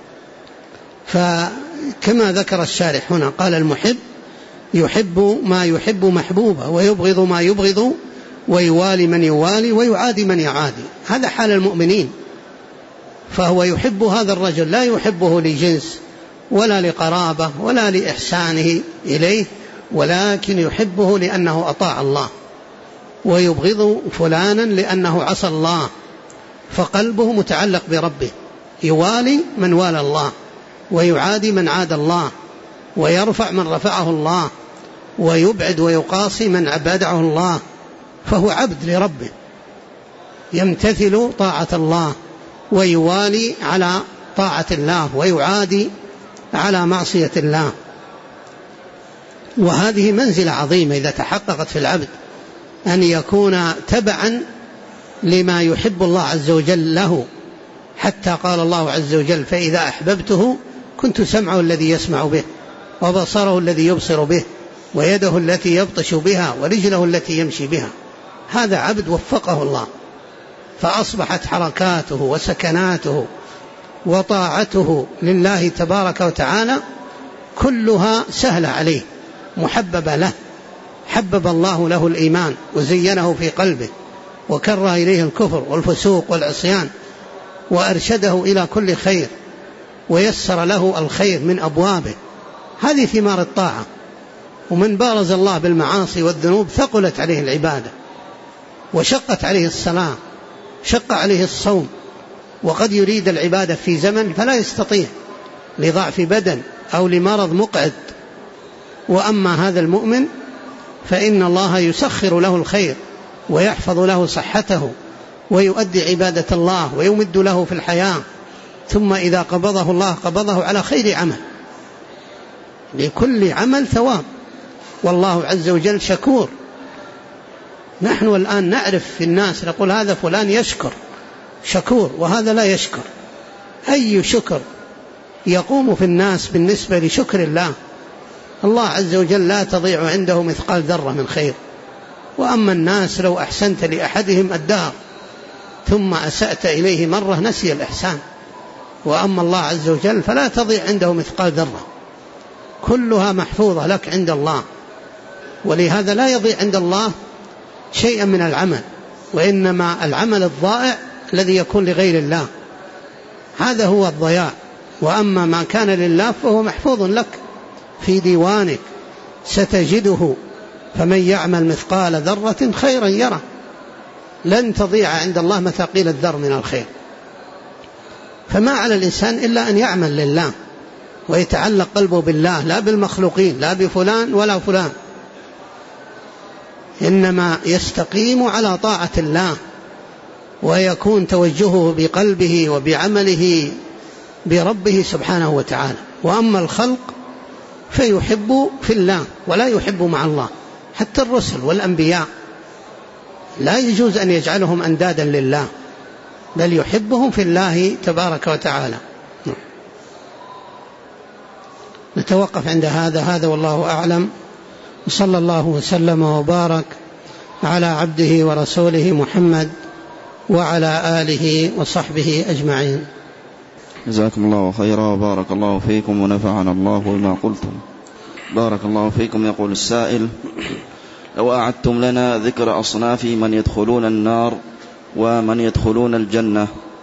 فكما ذكر الشارح هنا قال المحب يحب ما يحب محبوبه ويبغض ما يبغض ويوالي من يوالي ويعادي من يعادي. هذا حال المؤمنين، فهو يحب هذا الرجل لا يحبه لجنس ولا لقرابة ولا لإحسانه إليه، ولكن يحبه لأنه أطاع الله، ويبغض فلانا لأنه عصى الله، فقلبه متعلق بربه، يوالي من والى الله ويعادي من عاد الله، ويرفع من رفعه الله، ويبعد ويقاصي من عبده الله، فهو عبد لربه يمتثل طاعة الله ويوالي على طاعة الله ويعادي على معصية الله. وهذه منزلة عظيمة إذا تحققت في العبد، أن يكون تبعا لما يحب الله عز وجل له، حتى قال الله عز وجل فإذا أحببته كنت سمعه الذي يسمع به وبصره الذي يبصر به ويده التي يبطش بها ورجله التي يمشي بها. هذا عبد وفقه الله، فأصبحت حركاته وسكناته وطاعته لله تبارك وتعالى كلها سهلة عليه محببة له. حبب الله له الإيمان وزينه في قلبه وكره إليه الكفر والفسوق والعصيان وأرشده إلى كل خير ويسر له الخير من أبوابه، هذه ثمار الطاعة. ومن بارز الله بالمعاصي والذنوب ثقلت عليه العبادة وشقت عليه الصلاة، شق عليه الصوم، وقد يريد العبادة في زمن فلا يستطيع لضعف بدن أو لمرض مقعد. وأما هذا المؤمن فإن الله يسخر له الخير ويحفظ له صحته ويؤدي عبادة الله ويمد له في الحياة، ثم إذا قبضه الله قبضه على خير عمل، لكل عمل ثواب، والله عز وجل شكور. نحن الآن نعرف في الناس نقول هذا فلان يشكر شكور وهذا لا يشكر. أي شكر يقوم في الناس بالنسبة لشكر الله؟ الله عز وجل لا تضيع عنده مثقال ذرة من خير. وأما الناس لو أحسنت لأحدهم الدهر ثم أسأت إليه مرة نسي الإحسان، وأما الله عز وجل فلا تضيع عنده مثقال ذرة، كلها محفوظة لك عند الله. ولهذا لا يضيع عند الله شيئا من العمل، وإنما العمل الضائع الذي يكون لغير الله هذا هو الضياع. وأما ما كان لله فهو محفوظ لك في ديوانك ستجده، فمن يعمل مثقال ذرة خيرا يره، لن تضيع عند الله مثاقيل الذر من الخير. فما على الإنسان إلا أن يعمل لله ويتعلق قلبه بالله، لا بالمخلوقين، لا بفلان ولا فلان، إنما يستقيم على طاعة الله ويكون توجهه بقلبه وبعمله بربه سبحانه وتعالى. وأما الخلق فيحب في الله ولا يحب مع الله، حتى الرسل والأنبياء لا يجوز أن يجعلهم أندادا لله، بل يحبهم في الله تبارك وتعالى. نتوقف عند هذا والله أعلم، وصلى الله وسلم وبارك على عبده ورسوله محمد وعلى آله وصحبه أجمعين. جزاكم الله خيرا وبارك الله فيكم ونفعنا الله بما قلتم. بارك الله فيكم. يقول السائل: لو أعدتم لنا ذكر أصناف من يدخلون النار ومن يدخلون الجنة.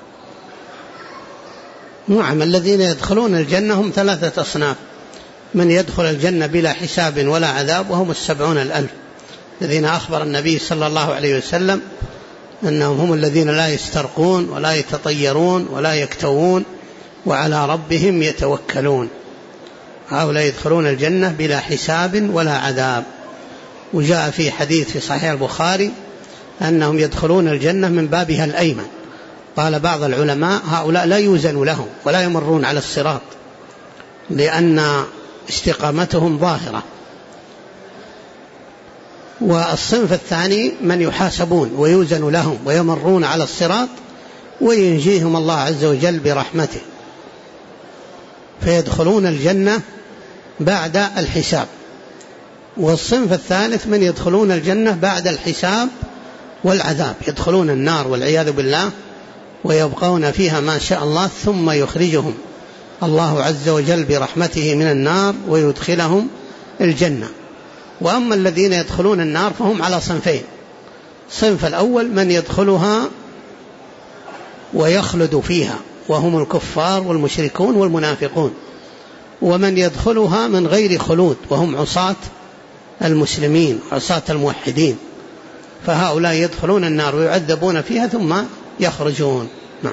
نعم، الذين يدخلون الجنة هم 3 أصناف: من يدخل الجنة بلا حساب ولا عذاب وهم 70,000 الذين أخبر النبي صلى الله عليه وسلم أنهم هم الذين لا يسترقون ولا يتطيرون ولا يكتوون وعلى ربهم يتوكلون. هؤلاء يدخلون الجنة بلا حساب ولا عذاب. وجاء في حديث في صحيح البخاري أنهم يدخلون الجنة من بابها الأيمن. قال بعض العلماء هؤلاء لا يوزن لهم ولا يمرون على الصراط لأن استقامتهم ظاهرة. والصنف الثاني من يحاسبون ويوزن لهم ويمرون على الصراط وينجيهم الله عز وجل برحمته، فيدخلون الجنة بعد الحساب. والصنف الثالث من يدخلون الجنة بعد الحساب والعذاب، يدخلون النار والعياذ بالله ويبقون فيها ما شاء الله، ثم يخرجهم الله عز وجل برحمته من النار ويدخلهم الجنة. وأما الذين يدخلون النار فهم على صنفين: الصنف الأول من يدخلها ويخلد فيها وهم الكفار والمشركون والمنافقون، ومن يدخلها من غير خلود وهم عصاة المسلمين عصاة الموحدين، فهؤلاء يدخلون النار ويعذبون فيها ثم يخرجون. نعم.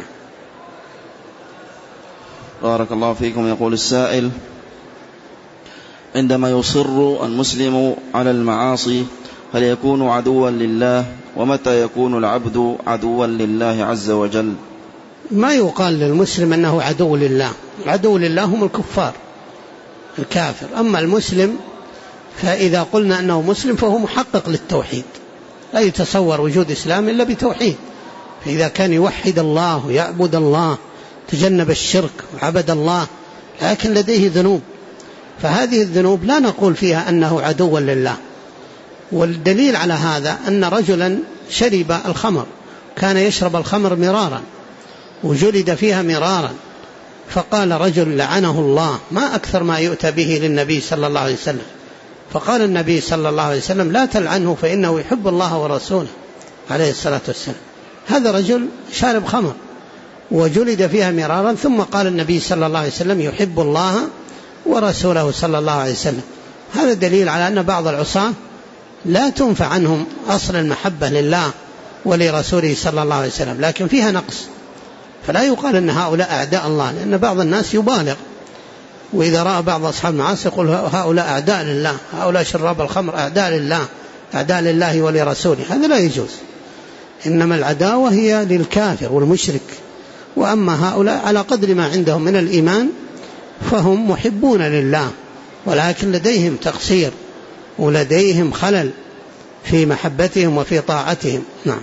بارك الله فيكم. يقول السائل: عندما يصر المسلم على المعاصي هل يكون عدوا لله؟ ومتى يكون العبد عدوا لله عز وجل؟ ما يقال للمسلم أنه عدو لله، عدو لله هم الكفار الكافر. أما المسلم فإذا قلنا أنه مسلم فهو محقق للتوحيد، لا يتصور وجود إسلام إلا بتوحيد. فإذا كان يوحد الله ويعبد الله تجنب الشرك وعبد الله، لكن لديه ذنوب، فهذه الذنوب لا نقول فيها أنه عدو لله. والدليل على هذا أن رجلا شرب الخمر، كان يشرب الخمر مرارا وجلد فيها مرارا، فقال رجل لعنه الله: ما أكثر ما يؤتى به للنبي صلى الله عليه وسلم. فقال النبي صلى الله عليه وسلم: لا تلعنه فإنه يحب الله ورسوله. عليه الصلاة والسلام. هذا رجل شارب خمر وجلد فيها مرارا، ثم قال النبي صلى الله عليه وسلم يحب الله ورسوله صلى الله عليه وسلم. هذا دليل على أن بعض العصاة لا تنفع عنهم أصل المحبة لله ولرسوله صلى الله عليه وسلم، لكن فيها نقص، فلا يقال أن هؤلاء أعداء الله، لأن بعض الناس يبالغ، وإذا رأى بعض أصحاب المعاصي يقول هؤلاء أعداء لله، هؤلاء شراب الخمر أعداء لله، أعداء لله ولرسوله. هذا لا يجوز، إنما العداوة هي للكافر والمشرك، وأما هؤلاء على قدر ما عندهم من الإيمان فهم محبون لله، ولكن لديهم تقصير ولديهم خلل في محبتهم وفي طاعتهم. نعم.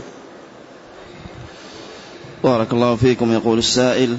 بارك الله فيكم. يقول السائل: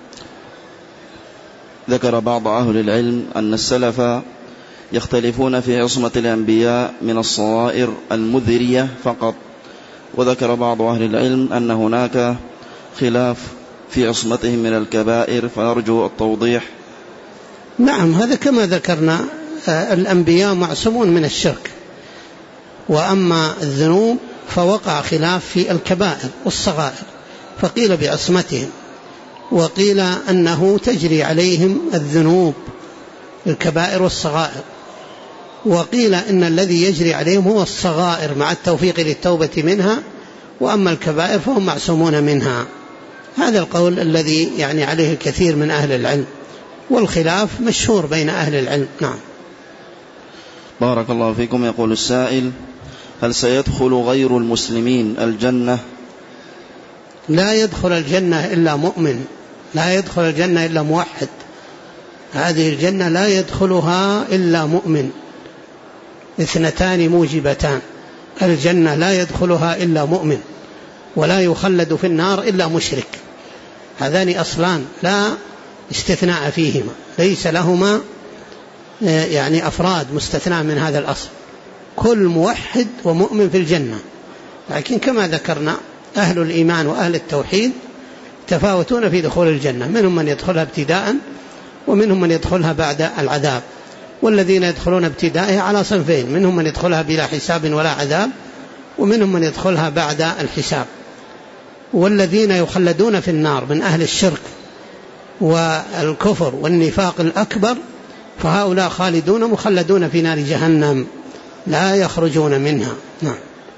ذكر بعض أهل العلم أن السلف يختلفون في عصمة الأنبياء من الصغائر المذرية فقط، وذكر بعض أهل العلم أن هناك خلاف في عصمتهم من الكبائر، فنرجو التوضيح. نعم، هذا كما ذكرنا، الأنبياء معصومون من الشرك، وأما الذنوب فوقع خلاف في الكبائر والصغائر، فقيل بعصمتهم، وقيل أنه تجري عليهم الذنوب الكبائر والصغائر، وقيل إن الذي يجري عليهم هو الصغائر مع التوفيق للتوبة منها، وأما الكبائر فهم معصومون منها. هذا القول الذي يعني عليه الكثير من أهل العلم، والخلاف مشهور بين أهل العلم. نعم. بارك الله فيكم. يقول السائل: هل سيدخل غير المسلمين الجنة؟ لا يدخل الجنة إلا مؤمن، لا يدخل الجنة إلا موحد. هذه الجنة لا يدخلها إلا مؤمن، اثنتان موجبتان: الجنة لا يدخلها إلا مؤمن، ولا يخلد في النار إلا مشرك. هذان أصلان لا استثناء فيهما، ليس لهما يعني أفراد مستثنى من هذا الأصل، كل موحد ومؤمن في الجنة. لكن كما ذكرنا أهل الإيمان وأهل التوحيد تفاوتون في دخول الجنة، منهم من يدخلها ابتداء ومنهم من يدخلها بعد العذاب، والذين يدخلون ابتدائها على صنفين: منهم من يدخلها بلا حساب ولا عذاب، ومنهم من يدخلها بعد الحساب. والذين يخلدون في النار من أهل الشرك والكفر والنفاق الأكبر فهؤلاء خالدون مخلدون في نار جهنم لا يخرجون منها. نعم.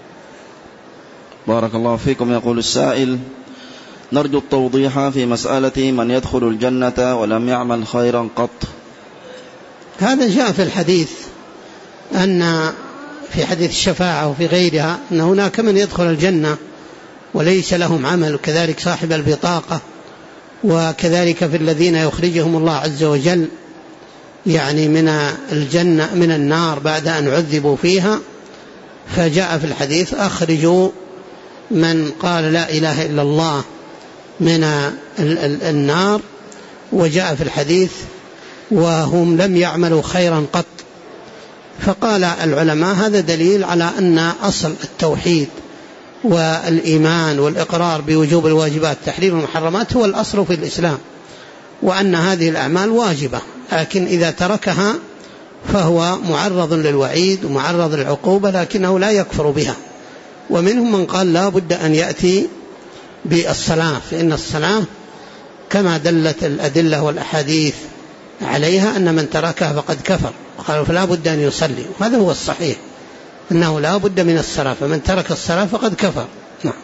بارك الله فيكم. يقول السائل: نرجو التوضيح في مسألة من يدخل الجنة ولم يعمل خيرا قط. هذا جاء في الحديث، أن في حديث الشفاعة وفي غيرها أن هناك من يدخل الجنة وليس لهم عمل، وكذلك صاحب البطاقة، وكذلك في الذين يخرجهم الله عز وجل يعني من الجنة من النار بعد أن عذبوا فيها. فجاء في الحديث: أخرجوا من قال لا إله إلا الله من النار. وجاء في الحديث: وهم لم يعملوا خيرا قط. فقال العلماء: هذا دليل على أن أصل التوحيد والإيمان والإقرار بوجوب الواجبات تحريم المحرمات هو الأصل في الإسلام، وأن هذه الأعمال واجبة، لكن إذا تركها فهو معرض للوعيد ومعرض للعقوبة، لكنه لا يكفر بها. ومنهم من قال لا بد أن يأتي بالصلاة، فإن الصلاة كما دلت الأدلة والأحاديث عليها أن من تركها فقد كفر، قالوا فلا بد أن يصلي، وهذا هو الصحيح، أنه لا بد من الصلاة، فمن ترك الصلاة فقد كفر. نعم.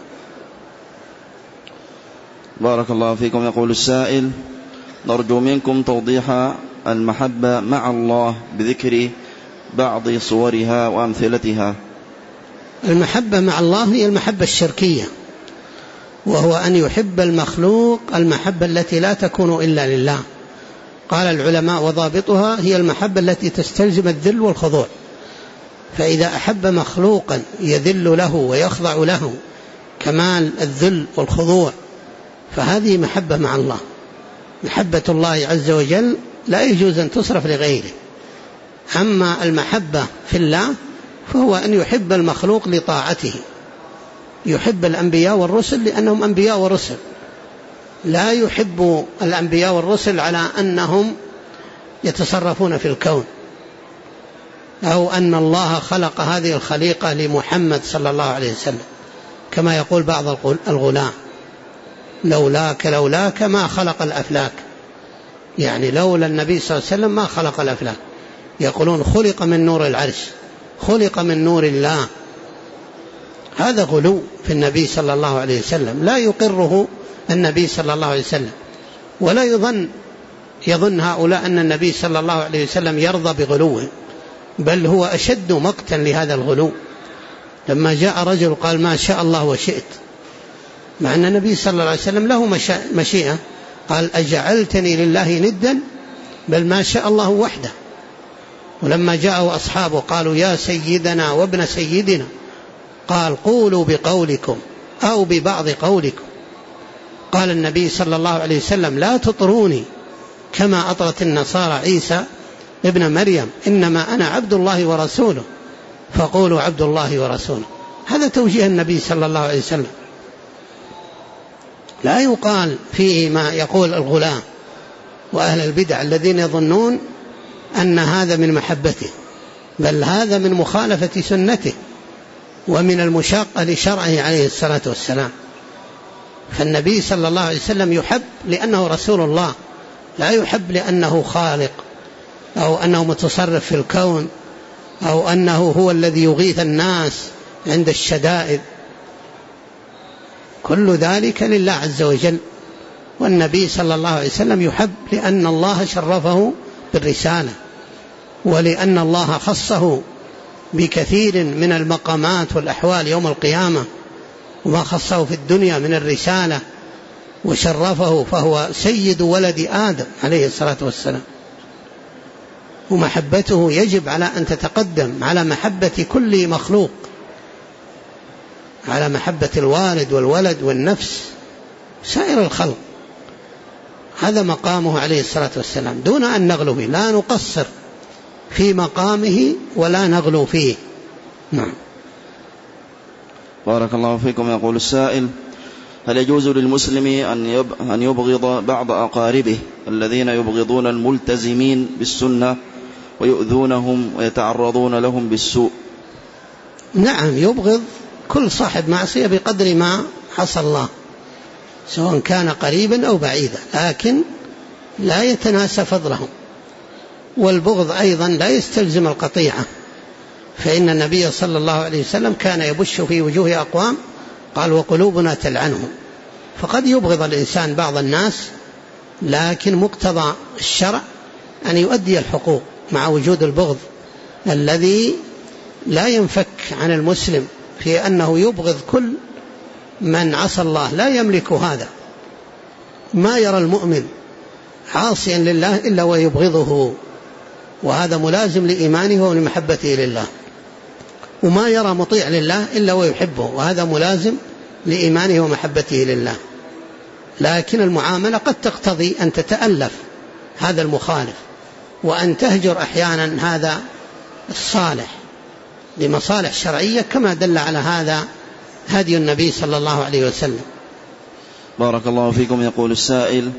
بارك الله فيكم. يقول السائل: نرجو منكم توضيح المحبة مع الله بذكر بعض صورها وأمثلتها. المحبة مع الله هي المحبة الشركية، وهو أن يحب المخلوق المحبة التي لا تكون إلا لله. قال العلماء: وضابطها هي المحبة التي تستلزم الذل والخضوع. فإذا أحب مخلوقا يذل له ويخضع له كمال الذل والخضوع فهذه محبة مع الله. محبة الله عز وجل لا يجوز أن تصرف لغيره. أما المحبة في الله فهو أن يحب المخلوق لطاعته، يحب الأنبياء والرسل لأنهم أنبياء ورسل، لا يحب الأنبياء والرسل على أنهم يتصرفون في الكون، أو أن الله خلق هذه الخليقة لمحمد صلى الله عليه وسلم، كما يقول بعض الغلاة: لولاك ما خلق الأفلاك، يعني لولا النبي صلى الله عليه وسلم ما خلق الأفلاك. يقولون خلق من نور العرش، خلق من نور الله. هذا غلو في النبي صلى الله عليه وسلم لا يقره النبي صلى الله عليه وسلم، ولا يظن هؤلاء أن النبي صلى الله عليه وسلم يرضى بغلوه، بل هو أشد مقتا لهذا الغلو. لما جاء رجل قال: ما شاء الله وشئت، مع أن النبي صلى الله عليه وسلم له مشيئة، قال: أجعلتني لله ندا؟ بل ما شاء الله وحده. ولما جاءه أصحابه قالوا: يا سيدنا وابن سيدنا، قال: قولوا بقولكم أو ببعض قولكم. قال النبي صلى الله عليه وسلم: لا تطروني كما أطرت النصارى عيسى ابن مريم، إنما أنا عبد الله ورسوله، فقولوا عبد الله ورسوله. هذا توجيه النبي صلى الله عليه وسلم. لا يقال فيه ما يقول الغلاة وأهل البدع الذين يظنون أن هذا من محبته، بل هذا من مخالفة سنته ومن المشاقة لشرعه عليه الصلاة والسلام. فالنبي صلى الله عليه وسلم يحب لأنه رسول الله، لا يحب لأنه خالق أو أنه متصرف في الكون أو أنه هو الذي يغيث الناس عند الشدائد. كل ذلك لله عز وجل. والنبي صلى الله عليه وسلم يحب لأن الله شرفه بالرسالة، ولأن الله خصه بكثير من المقامات والأحوال يوم القيامة، وما خصه في الدنيا من الرسالة وشرفه، فهو سيد ولد آدم عليه الصلاة والسلام. ومحبته يجب على أن تتقدم على محبة كل مخلوق، على محبة الوالد والولد والنفس سائر الخلق. هذا مقامه عليه الصلاة والسلام، دون أن نغلو فيه، لا نقصر في مقامه ولا نغلو فيه. نعم. بارك الله فيكم. يقول السائل: هل يجوز للمسلم أن يبغض بعض أقاربه الذين يبغضون الملتزمين بالسنة ويؤذونهم ويتعرضون لهم بالسوء؟ نعم، يبغض كل صاحب معصية بقدر ما حصل الله، سواء كان قريبا أو بعيدا، لكن لا يتناسى فضلهم. والبغض أيضا لا يستلزم القطيعة، فإن النبي صلى الله عليه وسلم كان يبش في وجوه أقوام قال: وقلوبنا تلعنهم. فقد يبغض الإنسان بعض الناس، لكن مقتضى الشرع أن يؤدي الحقوق مع وجود البغض الذي لا ينفك عن المسلم، في أنه يبغض كل من عصى الله، لا يملك هذا. ما يرى المؤمن عاصيا لله إلا ويبغضه، وهذا ملازم لإيمانه ولمحبته لله. وما يرى مطيع لله إلا ويحبه، وهذا ملازم لإيمانه ومحبته لله. لكن المعاملة قد تقتضي أن تتألف هذا المخالف، وأن تهجر أحيانا هذا الصالح لمصالح شرعية، كما دل على هذا هدي النبي صلى الله عليه وسلم. بارك الله فيكم. يقول السائل: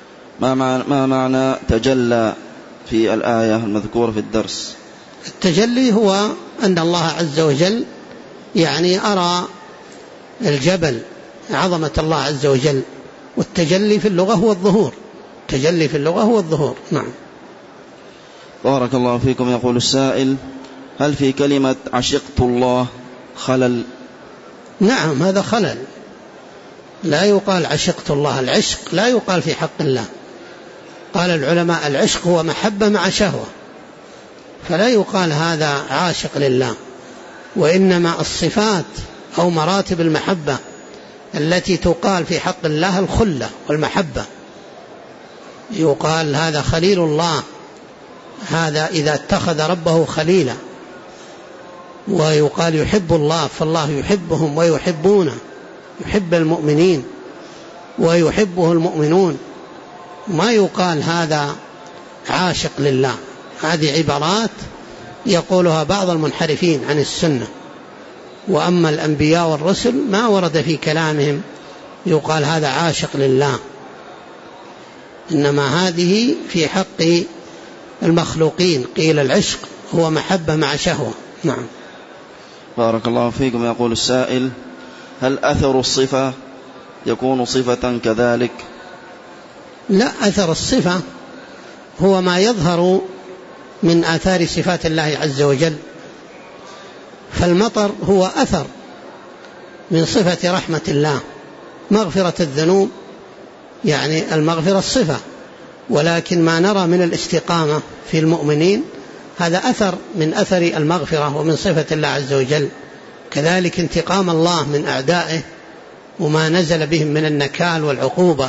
ما معنى تجلى في الآية المذكورة في الدرس؟ التجلي هو أن الله عز وجل يعني أرى الجبل عظمة الله عز وجل، والتجلي في اللغة هو الظهور، التجلي في اللغة هو الظهور. نعم. بارك الله فيكم. يقول السائل: هل في كلمة عشقت الله خلل؟ نعم، هذا خلل. لا يقال عشقت الله، العشق لا يقال في حق الله. قال العلماء: العشق هو محبة مع شهوة، فلا يقال هذا عاشق لله. وإنما الصفات أو مراتب المحبة التي تقال في حق الله الخلة والمحبة. يقال هذا خليل الله، هذا إذا اتخذ ربه خليلا. ويقال يحب الله، فالله يحبهم ويحبونه، يحب المؤمنين ويحبه المؤمنون. ما يقال هذا عاشق لله. هذه عبارات يقولها بعض المنحرفين عن السنة. وأما الأنبياء والرسل ما ورد في كلامهم يقال هذا عاشق لله، إنما هذه في حق المخلوقين قيل العشق هو محبة مع شهوة. نعم. بارك الله فيكم. يقول السائل: هل أثر الصفة يكون صفة كذلك؟ لا، أثر الصفة هو ما يظهر من آثار صفات الله عز وجل، فالمطر هو أثر من صفة رحمة الله. مغفرة الذنوب يعني المغفرة الصفة، ولكن ما نرى من الاستقامة في المؤمنين هذا أثر من أثر المغفرة ومن صفة الله عز وجل. كذلك انتقام الله من أعدائه وما نزل بهم من النكال والعقوبة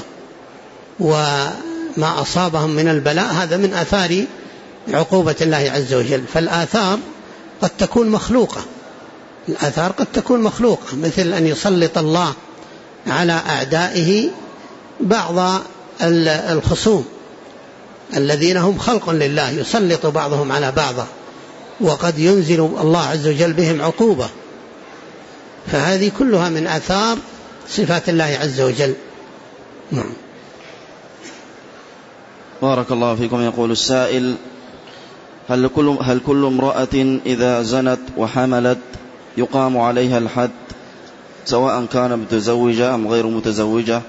وما أصابهم من البلاء، هذا من آثار عقوبة الله عز وجل. فالآثار قد تكون مخلوقة، الآثار قد تكون مخلوقة، مثل أن يسلط الله على أعدائه بعض الخصوم الذين هم خلق لله، يسلط بعضهم على بعض، وقد ينزل الله عز وجل بهم عقوبة، فهذه كلها من آثار صفات الله عز وجل. نعم. بارك الله فيكم. يقول السائل: هل كل امرأة إذا زنت وحملت يقام عليها الحد سواء كان متزوجة أم غير متزوجة؟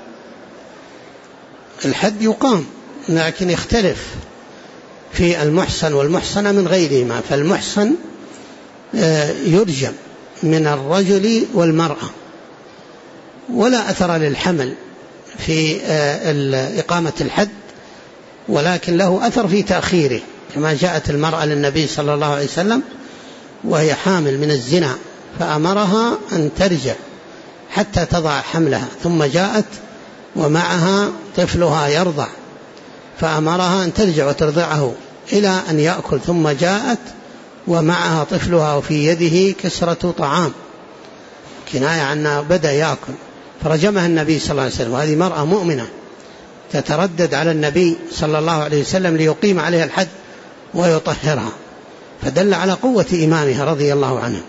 الحد يقام، لكن يختلف في المحصن والمحصنة من غيرهما. فالمحصن يرجم من الرجل والمرأة، ولا أثر للحمل في إقامة الحد، ولكن له أثر في تأخيره، كما جاءت المرأة للنبي صلى الله عليه وسلم وهي حامل من الزنا فأمرها أن ترجع حتى تضع حملها، ثم جاءت ومعها طفلها يرضع فأمرها أن ترجع وترضعه إلى أن يأكل، ثم جاءت ومعها طفلها وفي يده كسرة طعام، كناية عنها بدأ يأكل، فرجمها النبي صلى الله عليه وسلم. وهذه مرأة مؤمنة تتردد على النبي صلى الله عليه وسلم ليقيم عليها الحد ويطهرها، فدل على قوة إيمانها رضي الله عنه.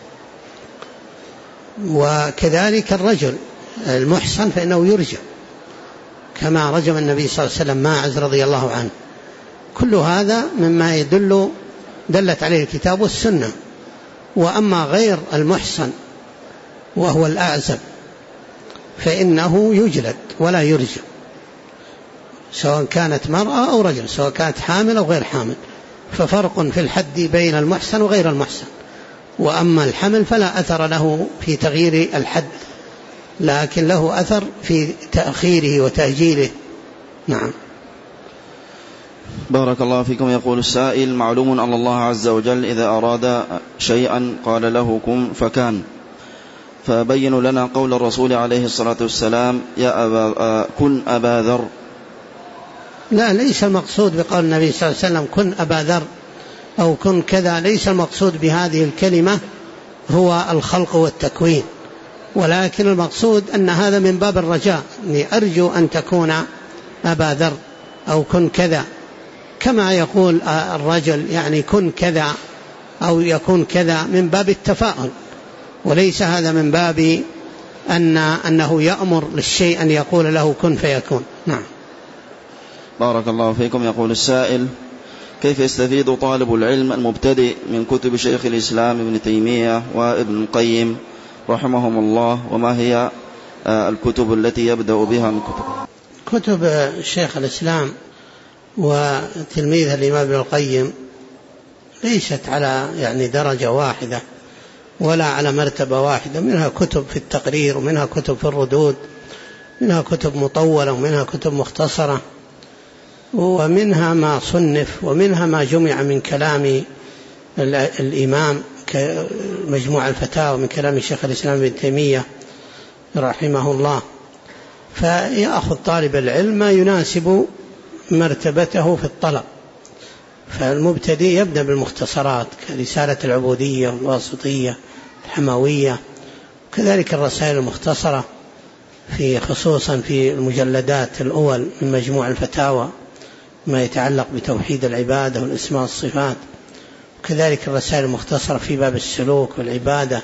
وكذلك الرجل المحصن فإنه يرجم كما رجم النبي صلى الله عليه وسلم ماعز رضي الله عنه. كل هذا مما دلت عليه الكتاب والسنة. وأما غير المحصن وهو الأعزب فإنه يجلد ولا يرجم، سواء كانت مرأة أو رجل، سواء كانت حامل أو غير حامل، ففرق في الحد بين المحصن وغير المحصن. وأما الحمل فلا أثر له في تغيير الحد، لكن له أثر في تأخيره وتأجيله. نعم. بارك الله فيكم. يقول السائل: معلوم أن الله عز وجل إذا أراد شيئا قال له كن فكان، فبين لنا قول الرسول عليه الصلاة والسلام: كن أبا ذر. لا، ليس المقصود بقول النبي صلى الله عليه وسلم كن أبا ذر أو كن كذا، ليس المقصود بهذه الكلمة هو الخلق والتكوين، ولكن المقصود أن هذا من باب الرجاء، أني أرجو أن تكون أبا ذر أو كن كذا، كما يقول الرجل يعني كن كذا أو يكون كذا، من باب التفاؤل، وليس هذا من باب أنه يأمر للشيء أن يقول له كن فيكون. نعم. بارك الله فيكم. يقول السائل: كيف يستفيد طالب العلم المبتدئ من كتب شيخ الإسلام ابن تيمية وابن القيم رحمهم الله، وما هي الكتب التي يبدأ بها من كتب شيخ الإسلام وتلميذ الإمام ابن القيم ليست على يعني درجة واحدة ولا على مرتبة واحدة، منها كتب في التقرير ومنها كتب في الردود، منها كتب مطولة ومنها كتب مختصرة، ومنها ما صنف ومنها ما جمع من كلام الإمام كمجموع الفتاوى من كلام شيخ الإسلام ابن تيمية رحمه الله. فيأخذ طالب العلم ما يناسب مرتبته في الطلب. فالمبتدئ يبدأ بالمختصرات كرسالة العبودية والواسطية الحموية، وكذلك الرسائل المختصرة خصوصا في المجلدات الأول من مجموع الفتاوى ما يتعلق بتوحيد العبادة والأسماء والصفات، وكذلك الرسائل المختصرة في باب السلوك والعبادة.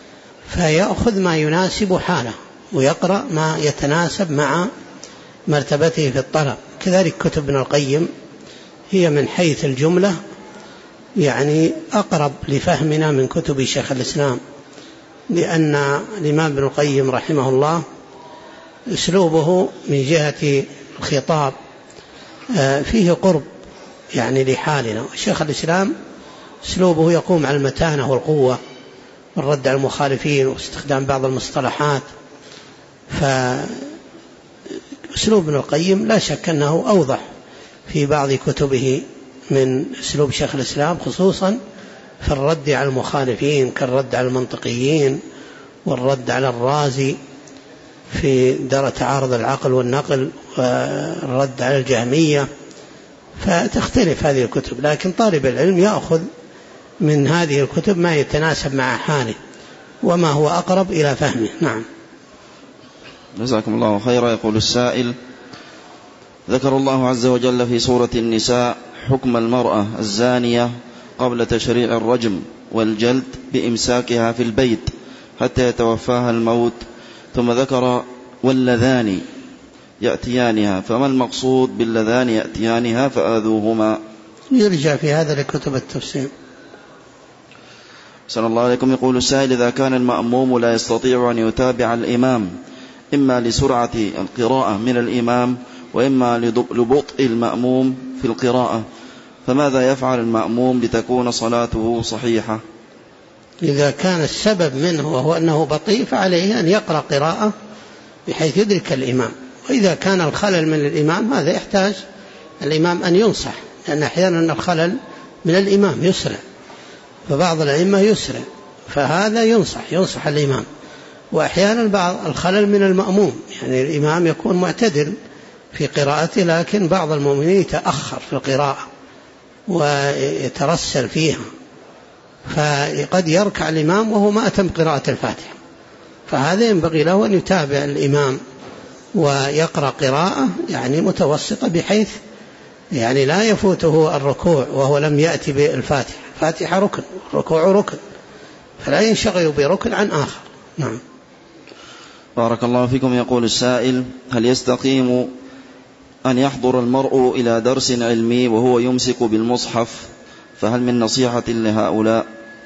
فيأخذ ما يناسب حاله ويقرأ ما يتناسب مع مرتبته في الطلب. كذلك كتب ابن القيم هي من حيث الجملة يعني أقرب لفهمنا من كتب شيخ الإسلام لأن الإمام ابن القيم رحمه الله أسلوبه من جهة الخطاب فيه قرب يعني لحالنا. شيخ الإسلام أسلوبه يقوم على المتانة والقوة والرد على المخالفين واستخدام بعض المصطلحات. فأسلوب ابن القيم لا شك أنه أوضح في بعض كتبه من أسلوب شيخ الإسلام، خصوصا في الرد على المخالفين كالرد على المنطقيين والرد على الرازي في درء تعارض العقل والنقل والرد على الجهمية. فتختلف هذه الكتب، لكن طالب العلم يأخذ من هذه الكتب ما يتناسب مع حاله وما هو أقرب إلى فهمه. نعم. جزاكم الله خيرا. يقول السائل: ذكر الله عز وجل في سورة النساء حكم المرأة الزانية قبل تشريع الرجم والجلد بإمساكها في البيت حتى يتوفاها الموت، ثم ذكر واللذان يأتيانها، فما المقصود باللذان يأتيانها فآذوهما؟ يرجع في هذا لكتب التفسير. صلى الله عليكم. يقول السائل: إذا كان المأموم لا يستطيع أن يتابع الإمام إما لسرعة القراءة من الإمام وإما لبطء المأموم في القراءة، فماذا يفعل المأموم لتكون صلاته صحيحة؟ إذا كان السبب منه وهو أنه بطيء فعليه أن يقرأ قراءة بحيث يدرك الإمام. وإذا كان الخلل من الإمام هذا يحتاج الإمام أن ينصح، لأن أحيانا الخلل من الإمام يسرع، فبعض الأئمة يسرع فهذا ينصح الإمام. وأحيانا بعض الخلل من المأموم، يعني الإمام يكون معتدل في قراءته لكن بعض المؤمنين يتأخر في القراءة ويترسل فيها، فقد يركع الإمام وهو ما أتم قراءة الفاتحة، فهذا ينبغي له أن يتابع الإمام ويقرأ قراءة يعني متوسطة بحيث يعني لا يفوته الركوع وهو لم يأتي بالفاتحة. الفاتحة ركن، الركوع ركن، فلا ينشغل بركن عن آخر. نعم. بارك الله فيكم. يقول السائل: هل يستقيم أن يحضر المرء إلى درس علمي وهو يمسك بالمصحف؟ فهل من نصيحة لهؤلاء؟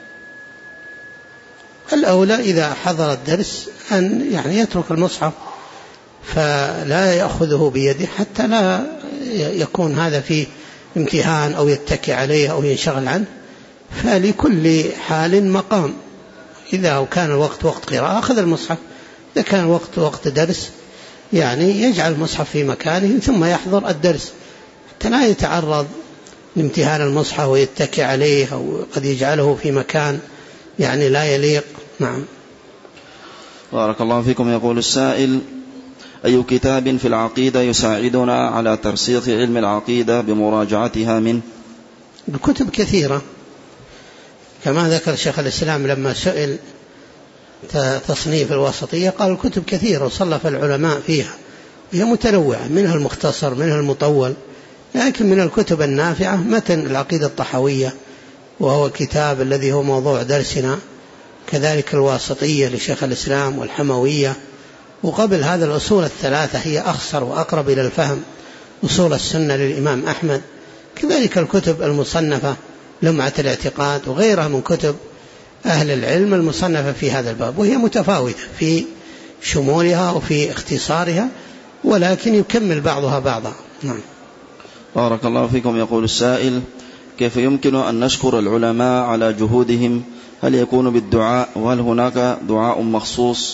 الأولى إذا حضر الدرس أن يعني يترك المصحف فلا يأخذه بيده حتى لا يكون هذا في امتحان أو يتكي عليه أو ينشغل عنه، فلكل حال مقام. إذا كان الوقت وقت قراءة أخذ المصحف، إذا كان وقت درس يعني يجعل المصحف في مكانه ثم يحضر الدرس حتى لا يتعرض لامتهان المصحف ويتكي عليه أو قد يجعله في مكان يعني لا يليق. نعم. بارك الله فيكم. يقول السائل: أي كتاب في العقيدة يساعدنا على ترسيخ علم العقيدة بمراجعتها منه؟ الكتب كثيرة كما ذكر شيخ الإسلام لما سئل تصنيف الوسطية قال الكتب كثيرة وصلف العلماء فيها، هي متنوعة، منها المختصر منها المطول، لكن من الكتب النافعة متن العقيدة الطحوية وهو الكتاب الذي هو موضوع درسنا، كذلك الواسطية لشيخ الإسلام والحموية، وقبل هذا الأصول الثلاثة هي أخصر وأقرب إلى الفهم، أصول السنة للإمام أحمد، كذلك الكتب المصنفة لمعة الاعتقاد وغيرها من كتب أهل العلم المصنفة في هذا الباب، وهي متفاوتة في شمولها وفي اختصارها ولكن يكمل بعضها بعضا. نعم. بارك الله فيكم. يقول السائل: كيف يمكن أن نشكر العلماء على جهودهم؟ هل يكون بالدعاء وهل هناك دعاء مخصوص؟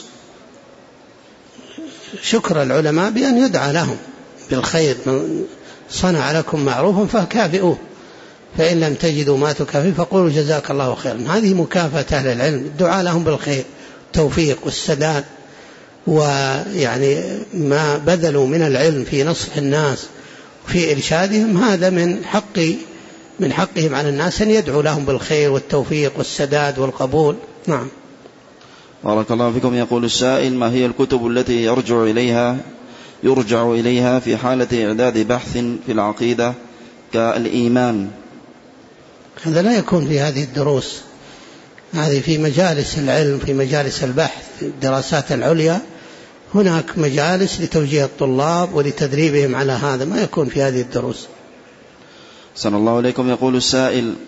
شكر العلماء بأن يدعى لهم بالخير، من صنع لكم معروفا فكافئوه، فإن لم تجدوا ما تكافئ فقولوا جزاك الله خيرا. هذه مكافأة أهل العلم، الدعاء لهم بالخير التوفيق والسداد، ويعني ما بذلوا من العلم في نصح الناس وفي إرشادهم هذا من حقهم على الناس أن يدعوا لهم بالخير والتوفيق والسداد والقبول. نعم. بارك الله فيكم. يقول السائل: ما هي الكتب التي يرجع إليها في حالة إعداد بحث في العقيدة كالإيمان؟ هذا لا يكون في هذه الدروس، هذه في مجالس العلم، في مجالس البحث، الدراسات العليا، هناك مجالس لتوجيه الطلاب ولتدريبهم على هذا، ما يكون في هذه الدروس. صلى الله عليكم. يقول السائل: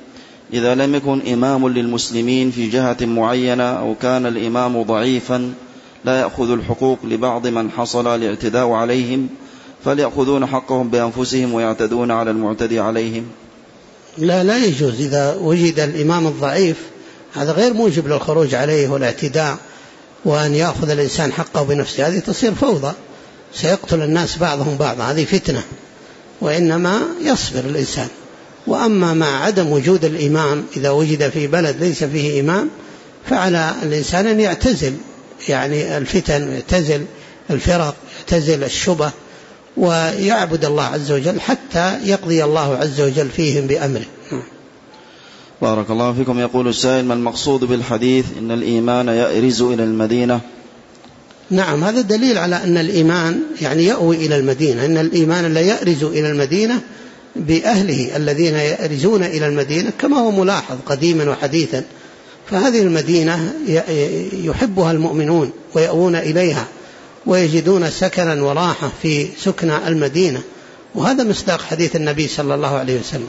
إذا لم يكن إمام للمسلمين في جهة معينة أو كان الإمام ضعيفا لا يأخذ الحقوق لبعض من حصل الاعتداء عليهم فليأخذون حقهم بأنفسهم ويعتدون على المعتدي عليهم؟ لا يجوز. إذا وجد الإمام الضعيف هذا غير موجب للخروج عليه والاعتداء وأن يأخذ الإنسان حقه بنفسه، هذه تصير فوضى، سيقتل الناس بعضهم بعضا، هذه فتنة. وإنما يصبر الإنسان. وأما مع عدم وجود الإمام، إذا وجد في بلد ليس فيه إمام فعلى الإنسان أن يعتزل يعني الفتن، ويعتزل الفرق، يعتزل الشبه، ويعبد الله عز وجل حتى يقضي الله عز وجل فيهم بأمره. بارك الله فيكم. يقول السائل: ما المقصود بالحديث إن الإيمان يأرز إلى المدينة؟ نعم، هذا دليل على أن الإيمان يعني يأوي إلى المدينة، إن الإيمان لا يأرز إلى المدينة بأهله الذين يأرزون إلى المدينة، كما هو ملاحظ قديما وحديثا. فهذه المدينة يحبها المؤمنون ويأوون إليها ويجدون سكنا وراحة في سكن المدينة، وهذا مصداق حديث النبي صلى الله عليه وسلم.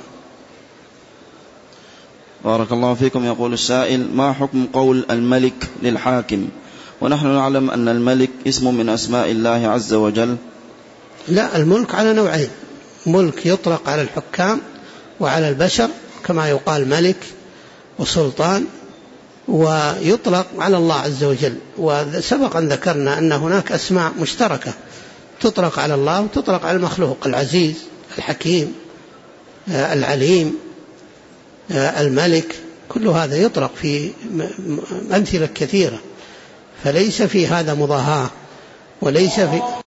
بارك الله فيكم. يقول السائل: ما حكم قول الملك للحاكم ونحن نعلم أن الملك اسم من أسماء الله عز وجل؟ لا، الملك على نوعين: ملك يطلق على الحكام وعلى البشر كما يقال ملك وسلطان، ويطلق على الله عز وجل. وسبق أن ذكرنا أن هناك أسماء مشتركة تطلق على الله وتطلق على المخلوق: العزيز، الحكيم، العليم، الملك، كل هذا يطلق في أمثلة كثيرة، فليس في هذا مضاهاة وليس في